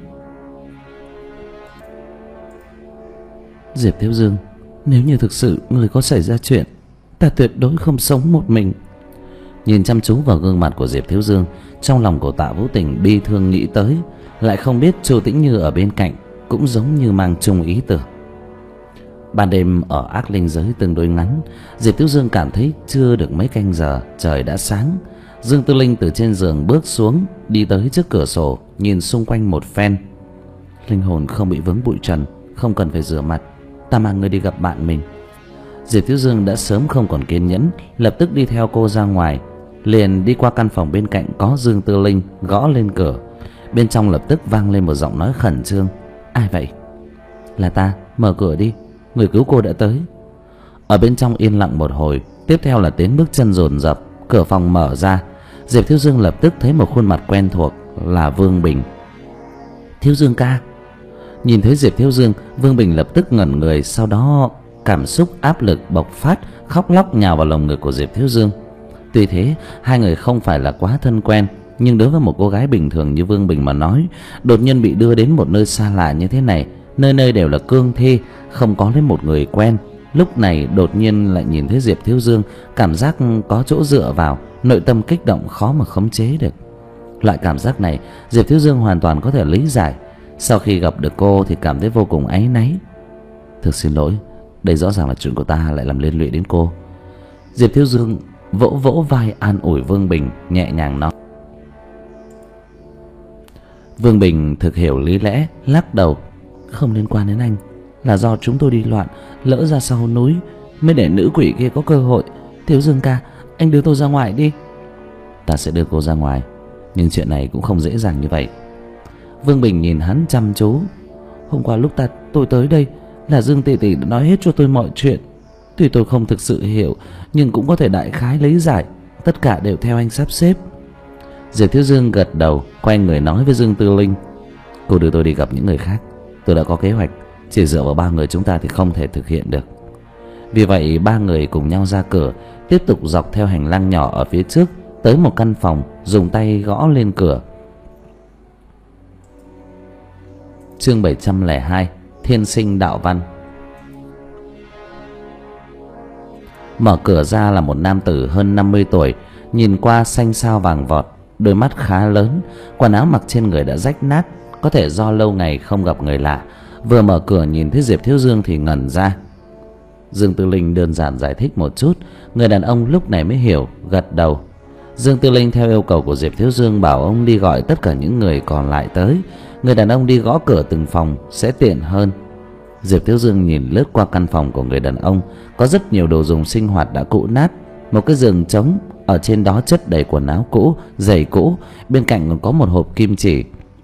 Diệp Thiếu Dương, nếu như thực sự người có xảy ra chuyện, ta tuyệt đối không sống một mình. Nhìn chăm chú vào gương mặt của Diệp Thiếu Dương, trong lòng của Tạ Vũ Tình bi thương nghĩ tới, lại không biết Chu Tĩnh Như ở bên cạnh cũng giống như mang chung ý tưởng. Ban đêm ở ác linh giới tương đối ngắn, Diệp Thiếu Dương cảm thấy chưa được mấy canh giờ trời đã sáng. Dương Tư Linh từ trên giường bước xuống, đi tới trước cửa sổ, nhìn xung quanh một phen. Linh hồn không bị vướng bụi trần, không cần phải rửa mặt, ta mang ngươi đi gặp bạn mình. Diệp Thiếu Dương đã sớm không còn kiên nhẫn, lập tức đi theo cô ra ngoài, liền đi qua căn phòng bên cạnh có Dương Tư Linh, gõ lên cửa. Bên trong lập tức vang lên một giọng nói khẩn trương: ai vậy? Là ta, mở cửa đi, người cứu cô đã tới. Ở bên trong yên lặng một hồi, tiếp theo là tiếng bước chân dồn dập, cửa phòng mở ra. Diệp Thiếu Dương lập tức thấy một khuôn mặt quen thuộc là Vương Bình. Thiếu Dương ca. Nhìn thấy Diệp Thiếu Dương, Vương Bình lập tức ngẩn người, sau đó cảm xúc áp lực bộc phát, khóc lóc nhào vào lồng ngực của Diệp Thiếu Dương. Tuy thế, hai người không phải là quá thân quen, nhưng đối với một cô gái bình thường như Vương Bình mà nói, đột nhiên bị đưa đến một nơi xa lạ như thế này, nơi nơi đều là cương thi, không có lấy một người quen, lúc này đột nhiên lại nhìn thấy Diệp Thiếu Dương, cảm giác có chỗ dựa vào, nội tâm kích động khó mà khống chế được. Loại cảm giác này Diệp Thiếu Dương hoàn toàn có thể lý giải. Sau khi gặp được cô thì cảm thấy vô cùng áy náy. Thực xin lỗi, đây rõ ràng là chuyện của ta lại làm liên lụy đến cô. Diệp Thiếu Dương vỗ vỗ vai an ủi Vương Bình, nhẹ nhàng nói. Vương Bình thực hiểu lý lẽ, lắc đầu. Không liên quan đến anh, là do chúng tôi đi loạn, lỡ ra sau núi mới để nữ quỷ kia có cơ hội. Thiếu Dương ca, anh đưa tôi ra ngoài đi. Ta sẽ đưa cô ra ngoài, nhưng chuyện này cũng không dễ dàng như vậy. Vương Bình nhìn hắn chăm chú. Hôm qua lúc ta tôi tới đây là Dương tỷ tỷ đã nói hết cho tôi mọi chuyện. Tuy tôi không thực sự hiểu, nhưng cũng có thể đại khái lý giải. Tất cả đều theo anh sắp xếp. Diệp Thiếu Dương gật đầu, quay người nói với Dương Tư Linh. Cô đưa tôi đi gặp những người khác. Tôi đã có kế hoạch, chỉ dựa vào ba người chúng ta thì không thể thực hiện được. Vì vậy ba người cùng nhau ra cửa, tiếp tục dọc theo hành lang nhỏ ở phía trước, tới một căn phòng, dùng tay gõ lên cửa. Chương bảy trăm lẻ hai, Thiên Sinh Đạo Văn. Mở cửa ra là một nam tử hơn năm mươi tuổi, nhìn qua xanh xao vàng vọt, đôi mắt khá lớn, quần áo mặc trên người đã rách nát, có thể do lâu ngày không gặp người lạ. Vừa mở cửa nhìn thấy Diệp Thiếu Dương thì ngẩn ra. Dương Tư Linh đơn giản giải thích một chút, người đàn ông lúc này mới hiểu, gật đầu. Dương Tư Linh theo yêu cầu của Diệp Thiếu Dương bảo ông đi gọi tất cả những người còn lại tới. Người đàn ông đi gõ cửa từng phòng sẽ tiện hơn. Diệp Thiếu Dương nhìn lướt qua căn phòng của người đàn ông, có rất nhiều đồ dùng sinh hoạt đã cũ nát, một cái giường trống, ở trên đó chất đầy quần áo cũ, giày cũ, bên cạnh còn có một hộp kim chỉ.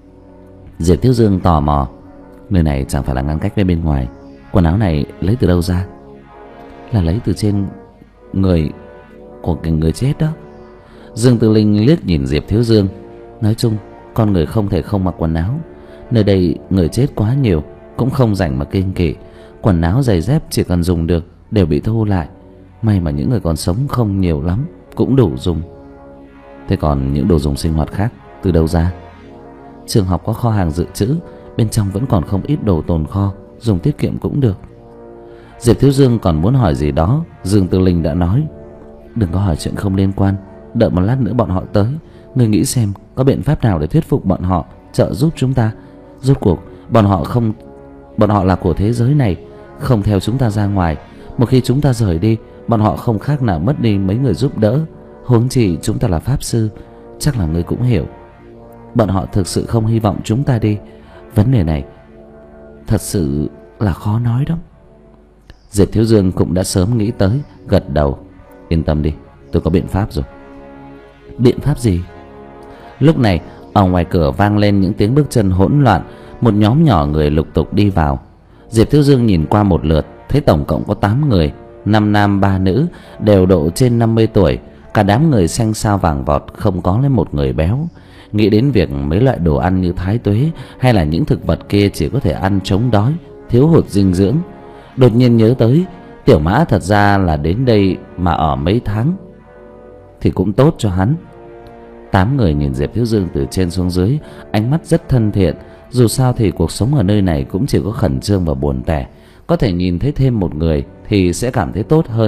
Diệp Thiếu Dương tò mò, nơi này chẳng phải là ngăn cách với bên ngoài, quần áo này lấy từ đâu ra? Là lấy từ trên người của cái người chết đó. Dương Tư Linh liếc nhìn Diệp Thiếu Dương. Nói chung con người không thể không mặc quần áo, nơi đây người chết quá nhiều, cũng không rảnh mà kiêng kỵ. Quần áo giày dép chỉ cần dùng được đều bị thu lại. May mà những người còn sống không nhiều lắm, cũng đủ dùng. Thế còn những đồ dùng sinh hoạt khác từ đâu ra? Trường học có kho hàng dự trữ, bên trong vẫn còn không ít đồ tồn kho, dùng tiết kiệm cũng được. Diệp Thiếu Dương còn muốn hỏi gì đó, Dương Tư Linh đã nói. Đừng có hỏi chuyện không liên quan, đợi một lát nữa bọn họ tới, ngươi nghĩ xem có biện pháp nào để thuyết phục bọn họ trợ giúp chúng ta. Rốt cuộc bọn họ không bọn họ là của thế giới này, không theo chúng ta ra ngoài. Một khi chúng ta rời đi, bọn họ không khác nào mất đi mấy người giúp đỡ. Huống chi chúng ta là pháp sư, chắc là ngươi cũng hiểu. Bọn họ thực sự không hy vọng chúng ta đi. Vấn đề này thật sự là khó nói đó. Diệp Thiếu Dương cũng đã sớm nghĩ tới, gật đầu. Yên tâm đi, tôi có biện pháp rồi. Biện pháp gì? Lúc này ở ngoài cửa vang lên những tiếng bước chân hỗn loạn, một nhóm nhỏ người lục tục đi vào. Diệp Thiếu Dương nhìn qua một lượt, thấy tổng cộng có tám người, năm nam ba nữ, đều độ trên năm mươi tuổi. Cả đám người xanh xao vàng vọt, không có lấy một người béo. Nghĩ đến việc mấy loại đồ ăn như thái tuế hay là những thực vật kia chỉ có thể ăn chống đói, thiếu hụt dinh dưỡng, đột nhiên nhớ tới Tiểu Mã thật ra là đến đây mà ở mấy tháng thì cũng tốt cho hắn. Tám người nhìn Diệp Thiếu Dương từ trên xuống dưới, ánh mắt rất thân thiện. Dù sao thì cuộc sống ở nơi này cũng chỉ có khẩn trương và buồn tẻ, có thể nhìn thấy thêm một người thì sẽ cảm thấy tốt hơn.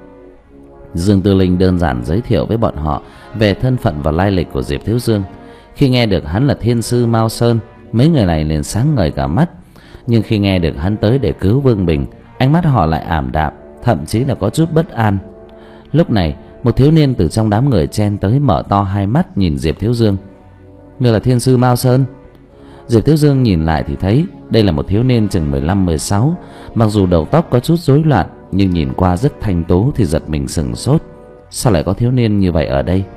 Dương Tư Linh đơn giản giới thiệu với bọn họ về thân phận và lai lịch của Diệp Thiếu Dương. Khi nghe được hắn là thiên sư Mao Sơn, mấy người này liền sáng ngời cả mắt. Nhưng khi nghe được hắn tới để cứu Vương Bình, ánh mắt họ lại ảm đạm, thậm chí là có chút bất an. Lúc này một thiếu niên từ trong đám người chen tới, mở to hai mắt nhìn Diệp Thiếu Dương. Ngươi là thiên sư Mao Sơn? Diệp Thiếu Dương nhìn lại thì thấy đây là một thiếu niên chừng mười lăm mười sáu. Mặc dù đầu tóc có chút rối loạn, nhưng nhìn qua rất thanh tú thì giật mình sửng sốt. Sao lại có thiếu niên như vậy ở đây?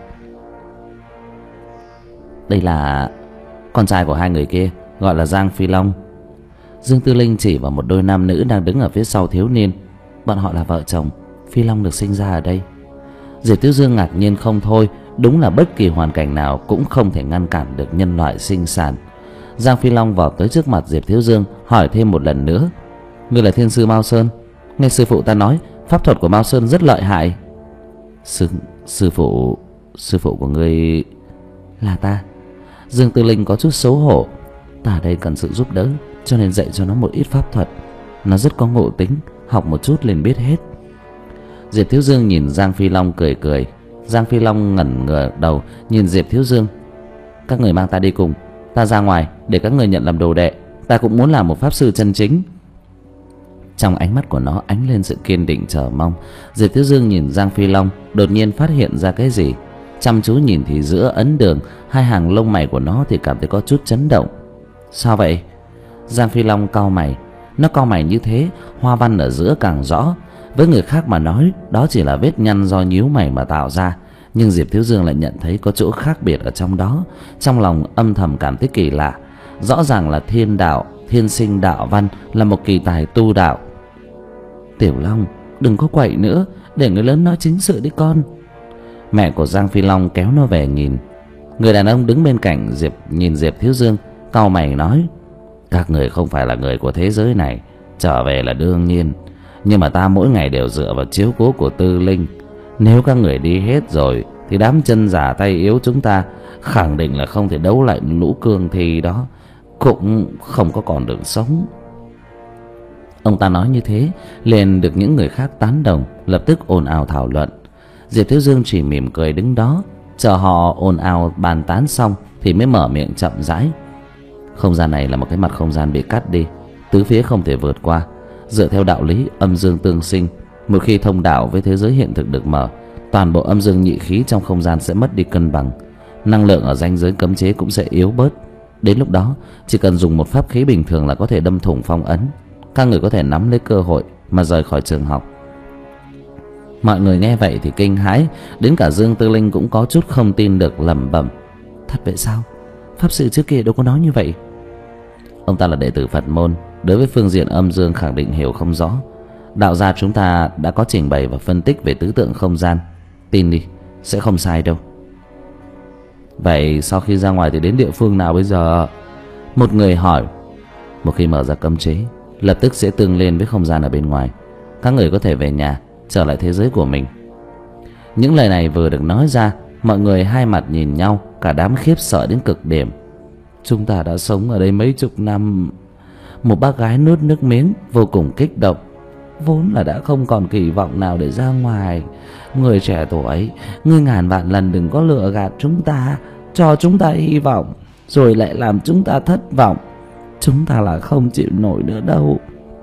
Đây là con trai của hai người kia, gọi là Giang Phi Long. Dương Tư Linh chỉ vào một đôi nam nữ đang đứng ở phía sau thiếu niên. Bọn họ là vợ chồng, Phi Long được sinh ra ở đây. Diệp Thiếu Dương ngạc nhiên không thôi. Đúng là bất kỳ hoàn cảnh nào cũng không thể ngăn cản được nhân loại sinh sản. Giang Phi Long vào tới trước mặt Diệp Thiếu Dương, hỏi thêm một lần nữa: "Ngươi là thiên sư Mao Sơn? Nghe sư phụ ta nói pháp thuật của Mao Sơn rất lợi hại." Sư sư phụ sư phụ của ngươi là ta. Dương Tư Linh có chút xấu hổ. Ta đây cần sự giúp đỡ, cho nên dạy cho nó một ít pháp thuật. Nó rất có ngộ tính, học một chút liền biết hết. Diệp Thiếu Dương nhìn Giang Phi Long cười cười. Giang Phi Long ngẩn ngửa đầu nhìn Diệp Thiếu Dương: "Các người mang ta đi cùng, ta ra ngoài để các người nhận làm đồ đệ. Ta cũng muốn làm một pháp sư chân chính." Trong ánh mắt của nó ánh lên sự kiên định chờ mong. Diệp Thiếu Dương nhìn Giang Phi Long, đột nhiên phát hiện ra cái gì. Chăm chú nhìn thì giữa ấn đường, hai hàng lông mày của nó thì cảm thấy có chút chấn động. "Sao vậy?" Giang Phi Long cau mày. Nó cau mày như thế, hoa văn ở giữa càng rõ. Với người khác mà nói, đó chỉ là vết nhăn do nhíu mày mà tạo ra, nhưng Diệp Thiếu Dương lại nhận thấy có chỗ khác biệt ở trong đó. Trong lòng âm thầm cảm thấy kỳ lạ. Rõ ràng là thiên đạo, thiên sinh đạo văn, là một kỳ tài tu đạo. "Tiểu Long, đừng có quậy nữa, để người lớn nói chính sự đi con." Mẹ của Giang Phi Long kéo nó về nhìn. Người đàn ông đứng bên cạnh Diệp nhìn Diệp Thiếu Dương, cau mày nói: "Các người không phải là người của thế giới này, trở về là đương nhiên. Nhưng mà ta mỗi ngày đều dựa vào chiếu cố của Tư Linh. Nếu các người đi hết rồi thì đám chân giả tay yếu chúng ta khẳng định là không thể đấu lại lũ cương thi đó, cũng không có còn đường sống." Ông ta nói như thế liền được những người khác tán đồng, lập tức ồn ào thảo luận. Diệp Thiếu Dương chỉ mỉm cười đứng đó, chờ họ ồn ào bàn tán xong thì mới mở miệng chậm rãi: "Không gian này là một cái mặt không gian bị cắt đi, tứ phía không thể vượt qua. Dựa theo đạo lý âm dương tương sinh, một khi thông đạo với thế giới hiện thực được mở, toàn bộ âm dương nhị khí trong không gian sẽ mất đi cân bằng, năng lượng ở ranh giới cấm chế cũng sẽ yếu bớt. Đến lúc đó chỉ cần dùng một pháp khí bình thường là có thể đâm thủng phong ấn. Các người có thể nắm lấy cơ hội mà rời khỏi trường học." Mọi người nghe vậy thì kinh hãi, đến cả Dương Tư Linh cũng có chút không tin được, lẩm bẩm: "Thật vậy sao? Pháp sư trước kia đâu có nói như vậy." Ông ta là đệ tử Phật môn, đối với phương diện âm dương khẳng định hiểu không rõ. Đạo gia chúng ta đã có trình bày và phân tích về tứ tượng không gian, tin đi, sẽ không sai đâu. "Vậy sau khi ra ngoài thì đến địa phương nào bây giờ?" Một người hỏi. "Một khi mở ra cấm chế, lập tức sẽ tương liên với không gian ở bên ngoài. Các người có thể về nhà, trở lại thế giới của mình." Những lời này vừa được nói ra, mọi người hai mặt nhìn nhau, cả đám khiếp sợ đến cực điểm. "Chúng ta đã sống ở đây mấy chục năm." Một bác gái nuốt nước miếng, vô cùng kích động. "Vốn là đã không còn kỳ vọng nào để ra ngoài. Người trẻ tuổi, ngươi ngàn vạn lần đừng có lừa gạt chúng ta, cho chúng ta hy vọng, rồi lại làm chúng ta thất vọng. Chúng ta là không chịu nổi nữa đâu."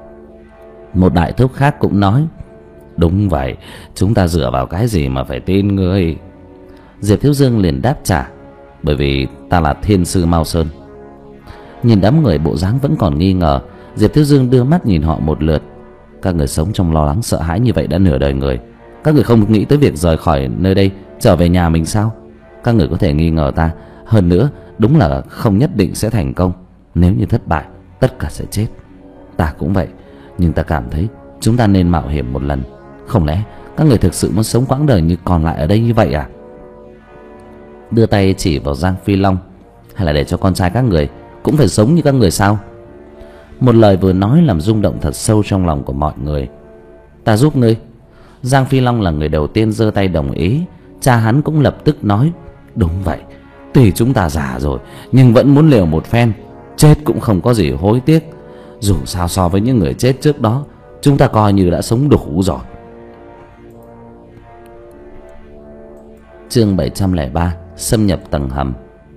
Một đại thúc khác cũng nói: "Đúng vậy, chúng ta dựa vào cái gì mà phải tin ngươi?" Diệp Thiếu Dương liền đáp trả: "Bởi vì ta là thiên sư Mao Sơn." Nhìn đám người bộ dáng vẫn còn nghi ngờ, Diệp Thiếu Dương đưa mắt nhìn họ một lượt: "Các người sống trong lo lắng sợ hãi như vậy đã nửa đời người, các người không nghĩ tới việc rời khỏi nơi đây, trở về nhà mình sao? Các người có thể nghi ngờ ta, hơn nữa đúng là không nhất định sẽ thành công. Nếu như thất bại, tất cả sẽ chết. Ta cũng vậy, nhưng ta cảm thấy chúng ta nên mạo hiểm một lần. Không lẽ các người thực sự muốn sống quãng đời như còn lại ở đây như vậy à?" Đưa tay chỉ vào Giang Phi Long: "Hay là để cho con trai các người cũng phải sống như các người sao?" Một lời vừa nói làm rung động thật sâu trong lòng của mọi người. "Ta giúp ngươi." Giang Phi Long là người đầu tiên giơ tay đồng ý. Cha hắn cũng lập tức nói: "Đúng vậy, tuy chúng ta già rồi nhưng vẫn muốn liều một phen, chết cũng không có gì hối tiếc. Dù sao so với những người chết trước đó, chúng ta coi như đã sống đủ rồi." Chương bảy trăm lẻ ba: Xâm nhập tầng hầm.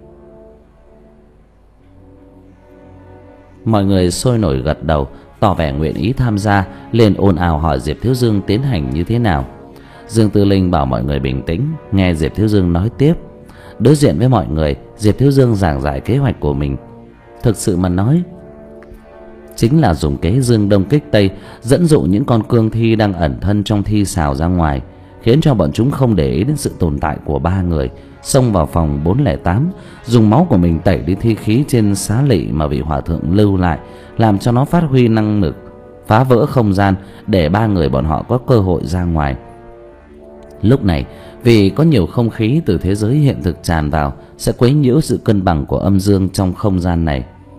Mọi người sôi nổi gật đầu, tỏ vẻ nguyện ý tham gia, liền ồn ào hỏi Diệp Thiếu Dương tiến hành như thế nào. Dương Tư Linh bảo mọi người bình tĩnh, nghe Diệp Thiếu Dương nói tiếp. Đối diện với mọi người, Diệp Thiếu Dương giảng giải kế hoạch của mình. Thực sự mà nói, chính là dùng kế dương đông kích tây, dẫn dụ những con cương thi đang ẩn thân trong thi xào ra ngoài, khiến cho bọn chúng không để ý đến sự tồn tại của ba người, xông vào phòng bốn không tám, dùng máu của mình tẩy đi thi khí trên xá lị mà vị hòa thượng lưu lại, làm cho nó phát huy năng lực phá vỡ không gian, để ba người bọn họ có cơ hội ra ngoài. Lúc này, vì có nhiều không khí từ thế giới hiện thực tràn vào, sẽ quấy nhiễu sự cân bằng của âm dương trong không gian này.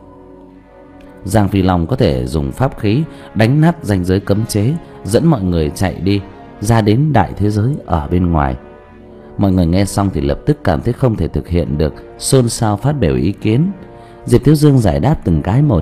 Giang Phi Long có thể dùng pháp khí đánh nát ranh giới cấm chế, dẫn mọi người chạy đi ra đến đại thế giới ở bên ngoài. Mọi người nghe xong thì lập tức cảm thấy không thể thực hiện được, xôn xao phát biểu ý kiến. Diệp Thiếu Dương giải đáp từng cái một.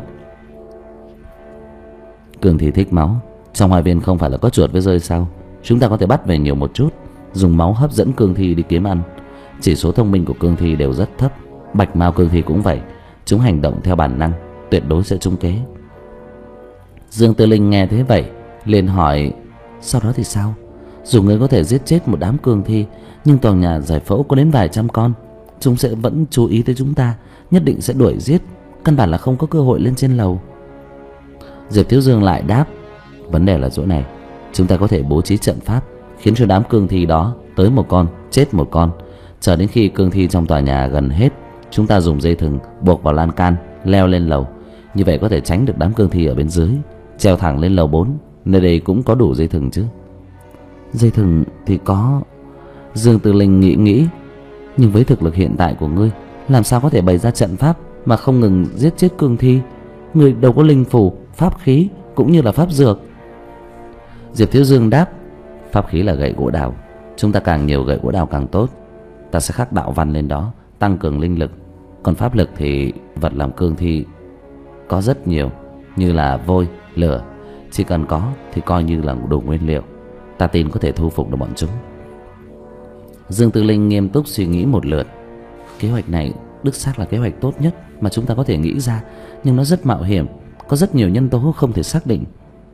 Cương thi thích máu, trong hoa viên không phải là có chuột với rơi sao? Chúng ta có thể bắt về nhiều một chút, dùng máu hấp dẫn cương thi đi kiếm ăn. Chỉ số thông minh của cương thi đều rất thấp, bạch mao cương thi cũng vậy, chúng hành động theo bản năng, tuyệt đối sẽ trúng kế. Dương Tư Linh nghe thế vậy liền hỏi, sau đó thì sao? Dù người có thể giết chết một đám cương thi, nhưng tòa nhà giải phẫu có đến vài trăm con, chúng sẽ vẫn chú ý tới chúng ta, nhất định sẽ đuổi giết, căn bản là không có cơ hội lên trên lầu. Diệp Thiếu Dương lại đáp, vấn đề là chỗ này, chúng ta có thể bố trí trận pháp khiến cho đám cương thi đó tới một con chết một con, chờ đến khi cương thi trong tòa nhà gần hết, chúng ta dùng dây thừng buộc vào lan can leo lên lầu. Như vậy có thể tránh được đám cương thi ở bên dưới, treo thẳng lên lầu bốn. Nơi đây cũng có đủ dây thừng chứ? Dây thừng thì có. Dương Tư Linh nghĩ nghĩ, nhưng với thực lực hiện tại của ngươi, làm sao có thể bày ra trận pháp mà không ngừng giết chết cương thi? Ngươi đâu có linh phủ, pháp khí cũng như là pháp dược. Diệp Thiếu Dương đáp, pháp khí là gậy gỗ đào, chúng ta càng nhiều gậy gỗ đào càng tốt. Ta sẽ khắc đạo văn lên đó, tăng cường linh lực. Còn pháp lực thì vật làm cương thi có rất nhiều, như là vôi, lửa, chỉ cần có thì coi như là đủ nguyên liệu. Ta tin có thể thu phục được bọn chúng. Dương Tư Linh nghiêm túc suy nghĩ một lượt. Kế hoạch này đích xác là kế hoạch tốt nhất mà chúng ta có thể nghĩ ra, nhưng nó rất mạo hiểm, có rất nhiều nhân tố không thể xác định.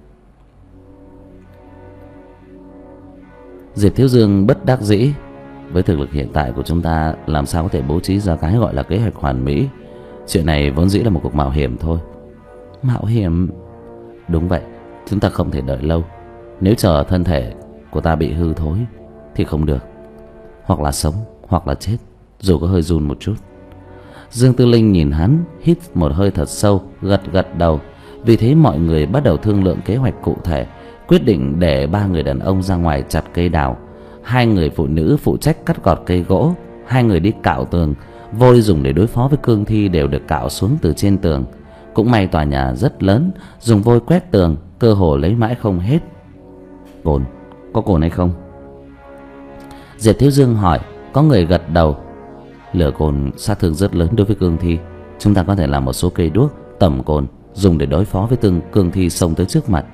Diệp Thiếu Dương bất đắc dĩ, với thực lực hiện tại của chúng ta làm sao có thể bố trí ra cái gọi là kế hoạch hoàn mỹ. Chuyện này vốn dĩ là một cuộc mạo hiểm thôi. Mạo hiểm? Đúng vậy, chúng ta không thể đợi lâu. Nếu chờ thân thể của ta bị hư thối thì không được. Hoặc là sống hoặc là chết, dù có hơi run một chút. Dương Tư Linh nhìn hắn, hít một hơi thật sâu, gật gật đầu. Vì thế mọi người bắt đầu thương lượng kế hoạch cụ thể, quyết định để ba người đàn ông ra ngoài chặt cây đào, hai người phụ nữ phụ trách cắt gọt cây gỗ, hai người đi cạo tường. Vôi dùng để đối phó với cương thi đều được cạo xuống từ trên tường. Cũng may tòa nhà rất lớn, dùng vôi quét tường cơ hồ lấy mãi không hết. Cồn, có cồn hay không? Diệp Thiếu Dương hỏi. Có người gật đầu. Lửa cồn sát thương rất lớn đối với cương thi, chúng ta có thể làm một số cây đuốc tẩm cồn dùng để đối phó với từng cương thi xông tới trước mặt.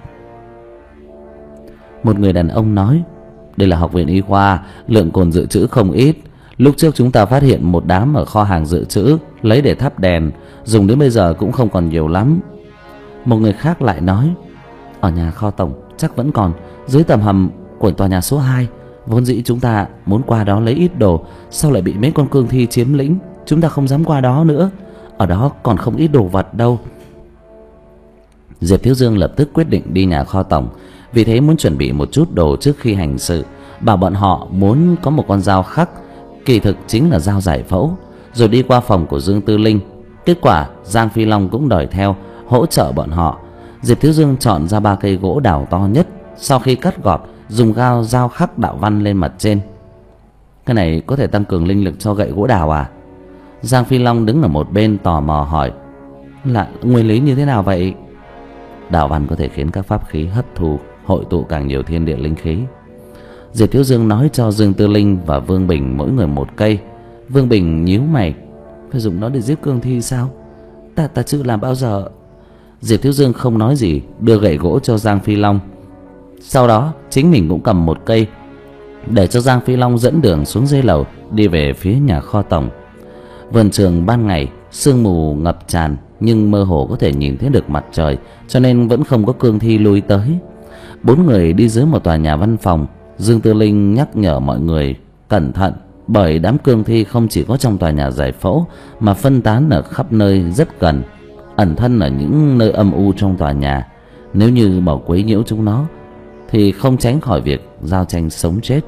Một người đàn ông nói, đây là học viện y khoa, lượng cồn dự trữ không ít. Lúc trước chúng ta phát hiện một đám ở kho hàng dự trữ, lấy để thắp đèn, dùng đến bây giờ cũng không còn nhiều lắm. Một người khác lại nói, ở nhà kho tổng chắc vẫn còn, dưới tầng hầm của tòa nhà số hai. Vốn dĩ chúng ta muốn qua đó lấy ít đồ, sau lại bị mấy con cương thi chiếm lĩnh, chúng ta không dám qua đó nữa. Ở đó còn không ít đồ vật đâu. Diệp Thiếu Dương lập tức quyết định đi nhà kho tổng, vì thế muốn chuẩn bị một chút đồ trước khi hành sự. Bảo bọn họ muốn có một con dao khắc, kỳ thực chính là dao giải phẫu, rồi đi qua phòng của Dương Tư Linh. Kết quả Giang Phi Long cũng đòi theo hỗ trợ bọn họ. Diệp Thiếu Dương chọn ra ba cây gỗ đào to nhất, sau khi cắt gọt dùng gao dao khắc đạo văn lên mặt trên. Cái này có thể tăng cường linh lực cho gậy gỗ đào à? Giang Phi Long đứng ở một bên tò mò hỏi, là nguyên lý như thế nào vậy? Đạo văn có thể khiến các pháp khí hấp thu, hội tụ càng nhiều thiên địa linh khí. Diệp Thiếu Dương nói cho Dương Tư Linh và Vương Bình mỗi người một cây. Vương Bình nhíu mày, phải dùng nó để giết cương thi sao? Ta ta chưa làm bao giờ. Diệp Thiếu Dương không nói gì, đưa gậy gỗ cho Giang Phi Long. Sau đó chính mình cũng cầm một cây, để cho Giang Phi Long dẫn đường xuống dưới lầu, đi về phía nhà kho tổng. Vườn trường ban ngày sương mù ngập tràn, nhưng mơ hồ có thể nhìn thấy được mặt trời, cho nên vẫn không có cương thi lui tới. Bốn người đi dưới một tòa nhà văn phòng. Dương Tư Linh nhắc nhở mọi người cẩn thận, bởi đám cương thi không chỉ có trong tòa nhà giải phẫu mà phân tán ở khắp nơi rất gần, ẩn thân ở những nơi âm u trong tòa nhà. Nếu như bỏ quấy nhiễu chúng nó thì không tránh khỏi việc giao tranh sống chết.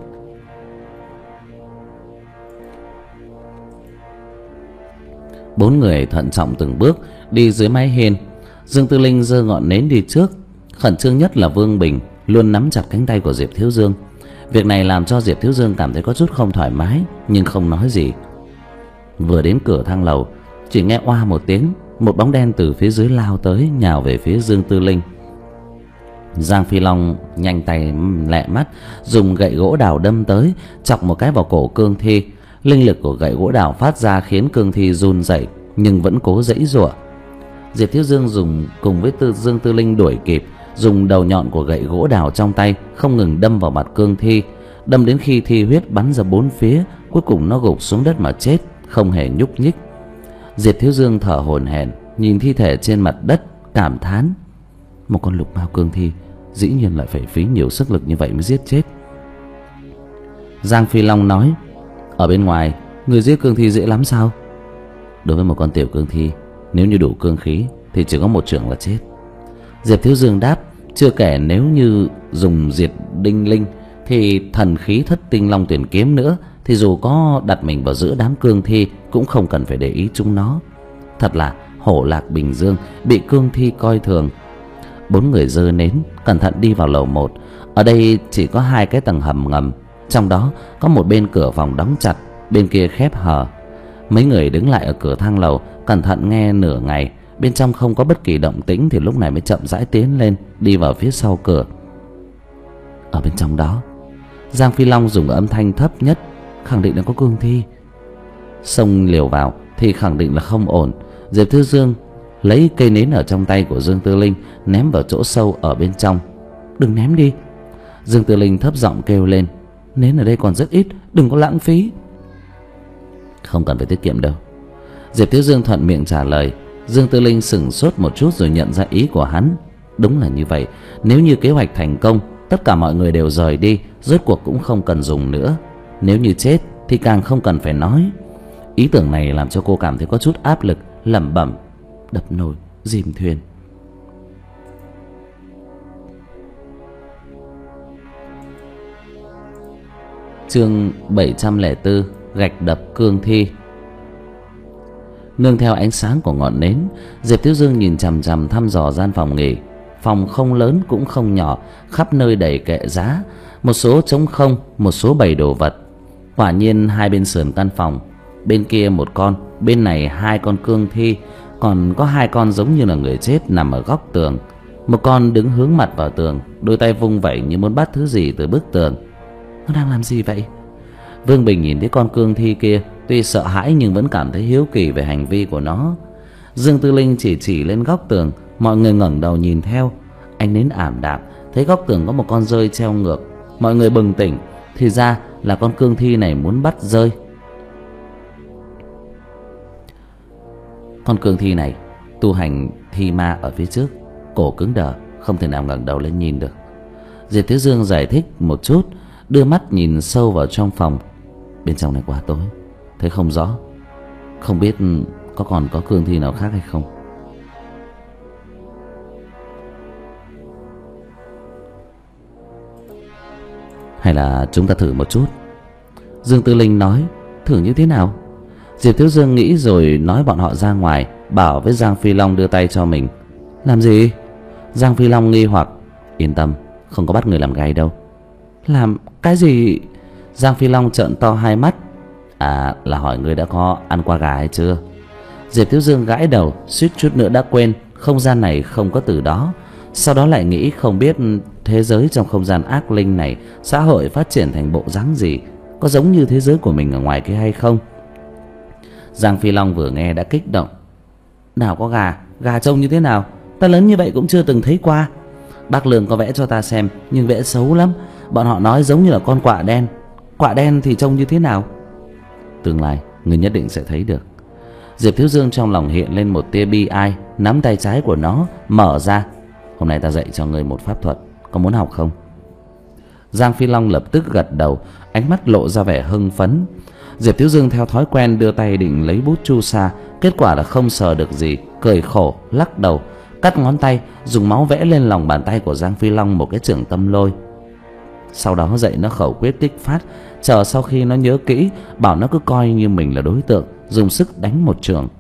Bốn người thận trọng từng bước đi dưới mái hiên. Dương Tư Linh giơ ngọn nến đi trước. Khẩn trương nhất là Vương Bình, luôn nắm chặt cánh tay của Diệp Thiếu Dương. Việc này làm cho Diệp Thiếu Dương cảm thấy có chút không thoải mái, nhưng không nói gì. Vừa đến cửa thang lầu, chỉ nghe oa một tiếng, một bóng đen từ phía dưới lao tới, nhào về phía Dương Tư Linh. Giang Phi Long nhanh tay lẹ mắt, dùng gậy gỗ đào đâm tới, chọc một cái vào cổ cương thi. Linh lực của gậy gỗ đào phát ra khiến cương thi run rẩy, nhưng vẫn cố giãy giụa. Diệp Thiếu Dương dùng cùng với Tư Dương Tư Linh đuổi kịp, dùng đầu nhọn của gậy gỗ đào trong tay không ngừng đâm vào mặt cương thi, đâm đến khi thi huyết bắn ra bốn phía, cuối cùng nó gục xuống đất mà chết, không hề nhúc nhích. Diệp Thiếu Dương thở hổn hển nhìn thi thể trên mặt đất, cảm thán: một con lục mao cương thi dĩ nhiên lại phải phí nhiều sức lực như vậy mới giết chết. Giang Phi Long nói: ở bên ngoài người giết cương thi dễ lắm sao? Đối với một con tiểu cương thi, nếu như đủ cương khí thì chỉ có một chưởng là chết. Diệp Thiếu Dương đáp: chưa kể nếu như dùng diệt đinh linh thì thần khí thất tinh long tuyển kiếm nữa, thì dù có đặt mình vào giữa đám cương thi cũng không cần phải để ý chúng nó. Thật là hổ lạc Bình Dương bị cương thi coi thường. Bốn người giơ nến cẩn thận đi vào lầu một. Ở đây chỉ có hai cái tầng hầm ngầm, trong đó có một bên cửa phòng đóng chặt, bên kia khép hờ. Mấy người đứng lại ở cửa thang lầu, cẩn thận nghe nửa ngày, bên trong không có bất kỳ động tĩnh thì lúc này mới chậm rãi tiến lên, đi vào phía sau cửa. Ở bên trong đó, Giang Phi Long dùng âm thanh thấp nhất khẳng định là có cương thi. Xông liều vào thì khẳng định là không ổn. Diệp Thư Dương lấy cây nến ở trong tay của Dương Tư Linh ném vào chỗ sâu ở bên trong. Đừng ném đi. Dương Tư Linh thấp giọng kêu lên: nến ở đây còn rất ít, đừng có lãng phí. Không cần phải tiết kiệm đâu. Diệp Thư Dương thuận miệng trả lời. Dương Tư Linh sững sốt một chút rồi nhận ra ý của hắn. Đúng là như vậy, nếu như kế hoạch thành công, tất cả mọi người đều rời đi, rốt cuộc cũng không cần dùng nữa. Nếu như chết thì càng không cần phải nói. Ý tưởng này làm cho cô cảm thấy có chút áp lực, lẩm bẩm: đập nồi dìm thuyền. Chương bảy trăm lẻ bốn: gạch đập cương thi. Nương theo ánh sáng của ngọn nến, Diệp Thiếu Dương nhìn chằm chằm thăm dò gian phòng nghỉ. Phòng không lớn cũng không nhỏ, khắp nơi đầy kệ giá, một số trống không, một số bày đồ vật. Quả nhiên hai bên sườn căn phòng, bên kia một con, bên này hai con cương thi, còn có hai con giống như là người chết nằm ở góc tường. Một con đứng hướng mặt vào tường, đôi tay vung vẩy như muốn bắt thứ gì từ bức tường. Nó đang làm gì vậy? Vương Bình nhìn thấy con cương thi kia, tuy sợ hãi nhưng vẫn cảm thấy hiếu kỳ về hành vi của nó. Dương Tư Linh chỉ chỉ lên góc tường, mọi người ngẩng đầu nhìn theo. Ánh nến ảm đạm, thấy góc tường có một con rơi treo ngược. Mọi người bừng tỉnh, thì ra là con cương thi này muốn bắt rơi. Con cương thi này tu hành thi ma ở phía trước, cổ cứng đờ, không thể nào ngẩng đầu lên nhìn được. Diệp Thế Dương giải thích một chút, đưa mắt nhìn sâu vào trong phòng. Bên trong này quá tối, thấy không rõ, không biết có còn có cương thi nào khác hay không. Hay là chúng ta thử một chút? Dương Tư Linh nói. Thử như thế nào? Diệp Thiếu Dương nghĩ rồi nói bọn họ ra ngoài, bảo với Giang Phi Long đưa tay cho mình. Làm gì? Giang Phi Long nghi hoặc. Yên tâm, không có bắt người làm gái đâu. Làm cái gì? Giang Phi Long trợn to hai mắt. À, là hỏi người đã có ăn qua gà hay chưa? Diệp Thiếu Dương gãi đầu, suýt chút nữa đã quên không gian này không có từ đó. Sau đó lại nghĩ không biết thế giới trong không gian ác linh này xã hội phát triển thành bộ dáng gì, có giống như thế giới của mình ở ngoài kia hay không. Giang Phi Long vừa nghe đã kích động. Nào có gà, gà trông như thế nào? Ta lớn như vậy cũng chưa từng thấy qua. Bác Lương có vẽ cho ta xem, nhưng vẽ xấu lắm. Bọn họ nói giống như là con quạ đen. Quạ đen thì trông như thế nào? Tương lai người nhất định sẽ thấy được. Diệp Thiếu Dương trong lòng hiện lên một tia bi ai, nắm tay trái của nó mở ra. Hôm nay ta dạy cho ngươi một pháp thuật, có muốn học không? Giang Phi Long lập tức gật đầu, ánh mắt lộ ra vẻ hưng phấn. Diệp Thiếu Dương theo thói quen đưa tay định lấy bút chu sa, kết quả là không sờ được gì, cười khổ lắc đầu, cắt ngón tay, dùng máu vẽ lên lòng bàn tay của Giang Phi Long một cái chưởng tâm lôi. Sau đó dạy nó khẩu quyết kích phát, chờ sau khi nó nhớ kỹ, bảo nó cứ coi như mình là đối tượng, dùng sức đánh một chưởng.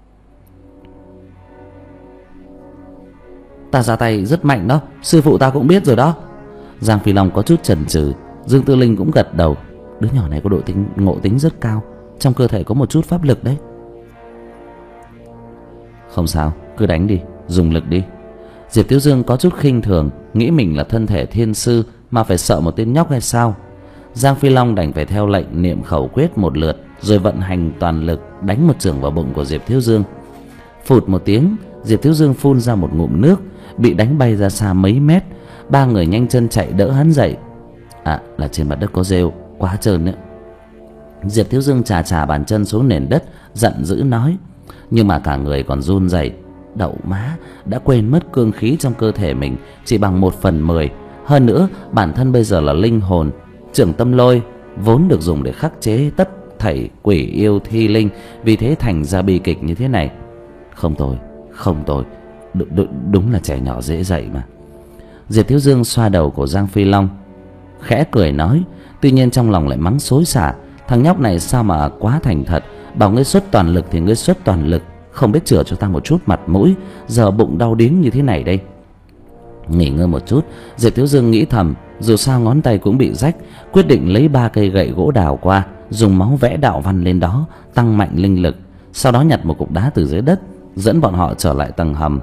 Ta ra tay rất mạnh đó, sư phụ ta cũng biết rồi đó. Giang Phi Long có chút chần chừ. Dương Tư Linh cũng gật đầu. Đứa nhỏ này có độ tính ngộ tính rất cao, trong cơ thể có một chút pháp lực đấy. Không sao, cứ đánh đi, dùng lực đi. Diệp Thiếu Dương có chút khinh thường, nghĩ mình là thân thể thiên sư mà phải sợ một tên nhóc hay sao. Giang Phi Long đành phải theo lệnh niệm khẩu quyết một lượt, rồi vận hành toàn lực đánh một chưởng vào bụng của Diệp Thiếu Dương. Phụt một tiếng, Diệp Thiếu Dương phun ra một ngụm nước, bị đánh bay ra xa mấy mét. Ba người nhanh chân chạy đỡ hắn dậy. À, là trên mặt đất có rêu, quá trơn nữa. Diệp Thiếu Dương chà chà bàn chân xuống nền đất, giận dữ nói, nhưng mà cả người còn run rẩy. Đậu má, đã quên mất cương khí trong cơ thể mình chỉ bằng một phần mười. Hơn nữa, bản thân bây giờ là linh hồn. Chưởng tâm lôi vốn được dùng để khắc chế tất thảy quỷ yêu thi linh, vì thế thành ra bi kịch như thế này. Không tồi, không tồi, đ -đ đúng là trẻ nhỏ dễ dạy mà. Diệp Thiếu Dương xoa đầu của Giang Phi Long, khẽ cười nói, tuy nhiên trong lòng lại mắng xối xả. Thằng nhóc này sao mà quá thành thật, bảo ngươi xuất toàn lực thì ngươi xuất toàn lực, không biết chừa cho ta một chút mặt mũi, giờ bụng đau điếng như thế này đây. Nghỉ ngơi một chút, Diệp Thiếu Dương nghĩ thầm, dù sao ngón tay cũng bị rách, quyết định lấy ba cây gậy gỗ đào qua, dùng máu vẽ đạo văn lên đó, tăng mạnh linh lực. Sau đó nhặt một cục đá từ dưới đất, dẫn bọn họ trở lại tầng hầm.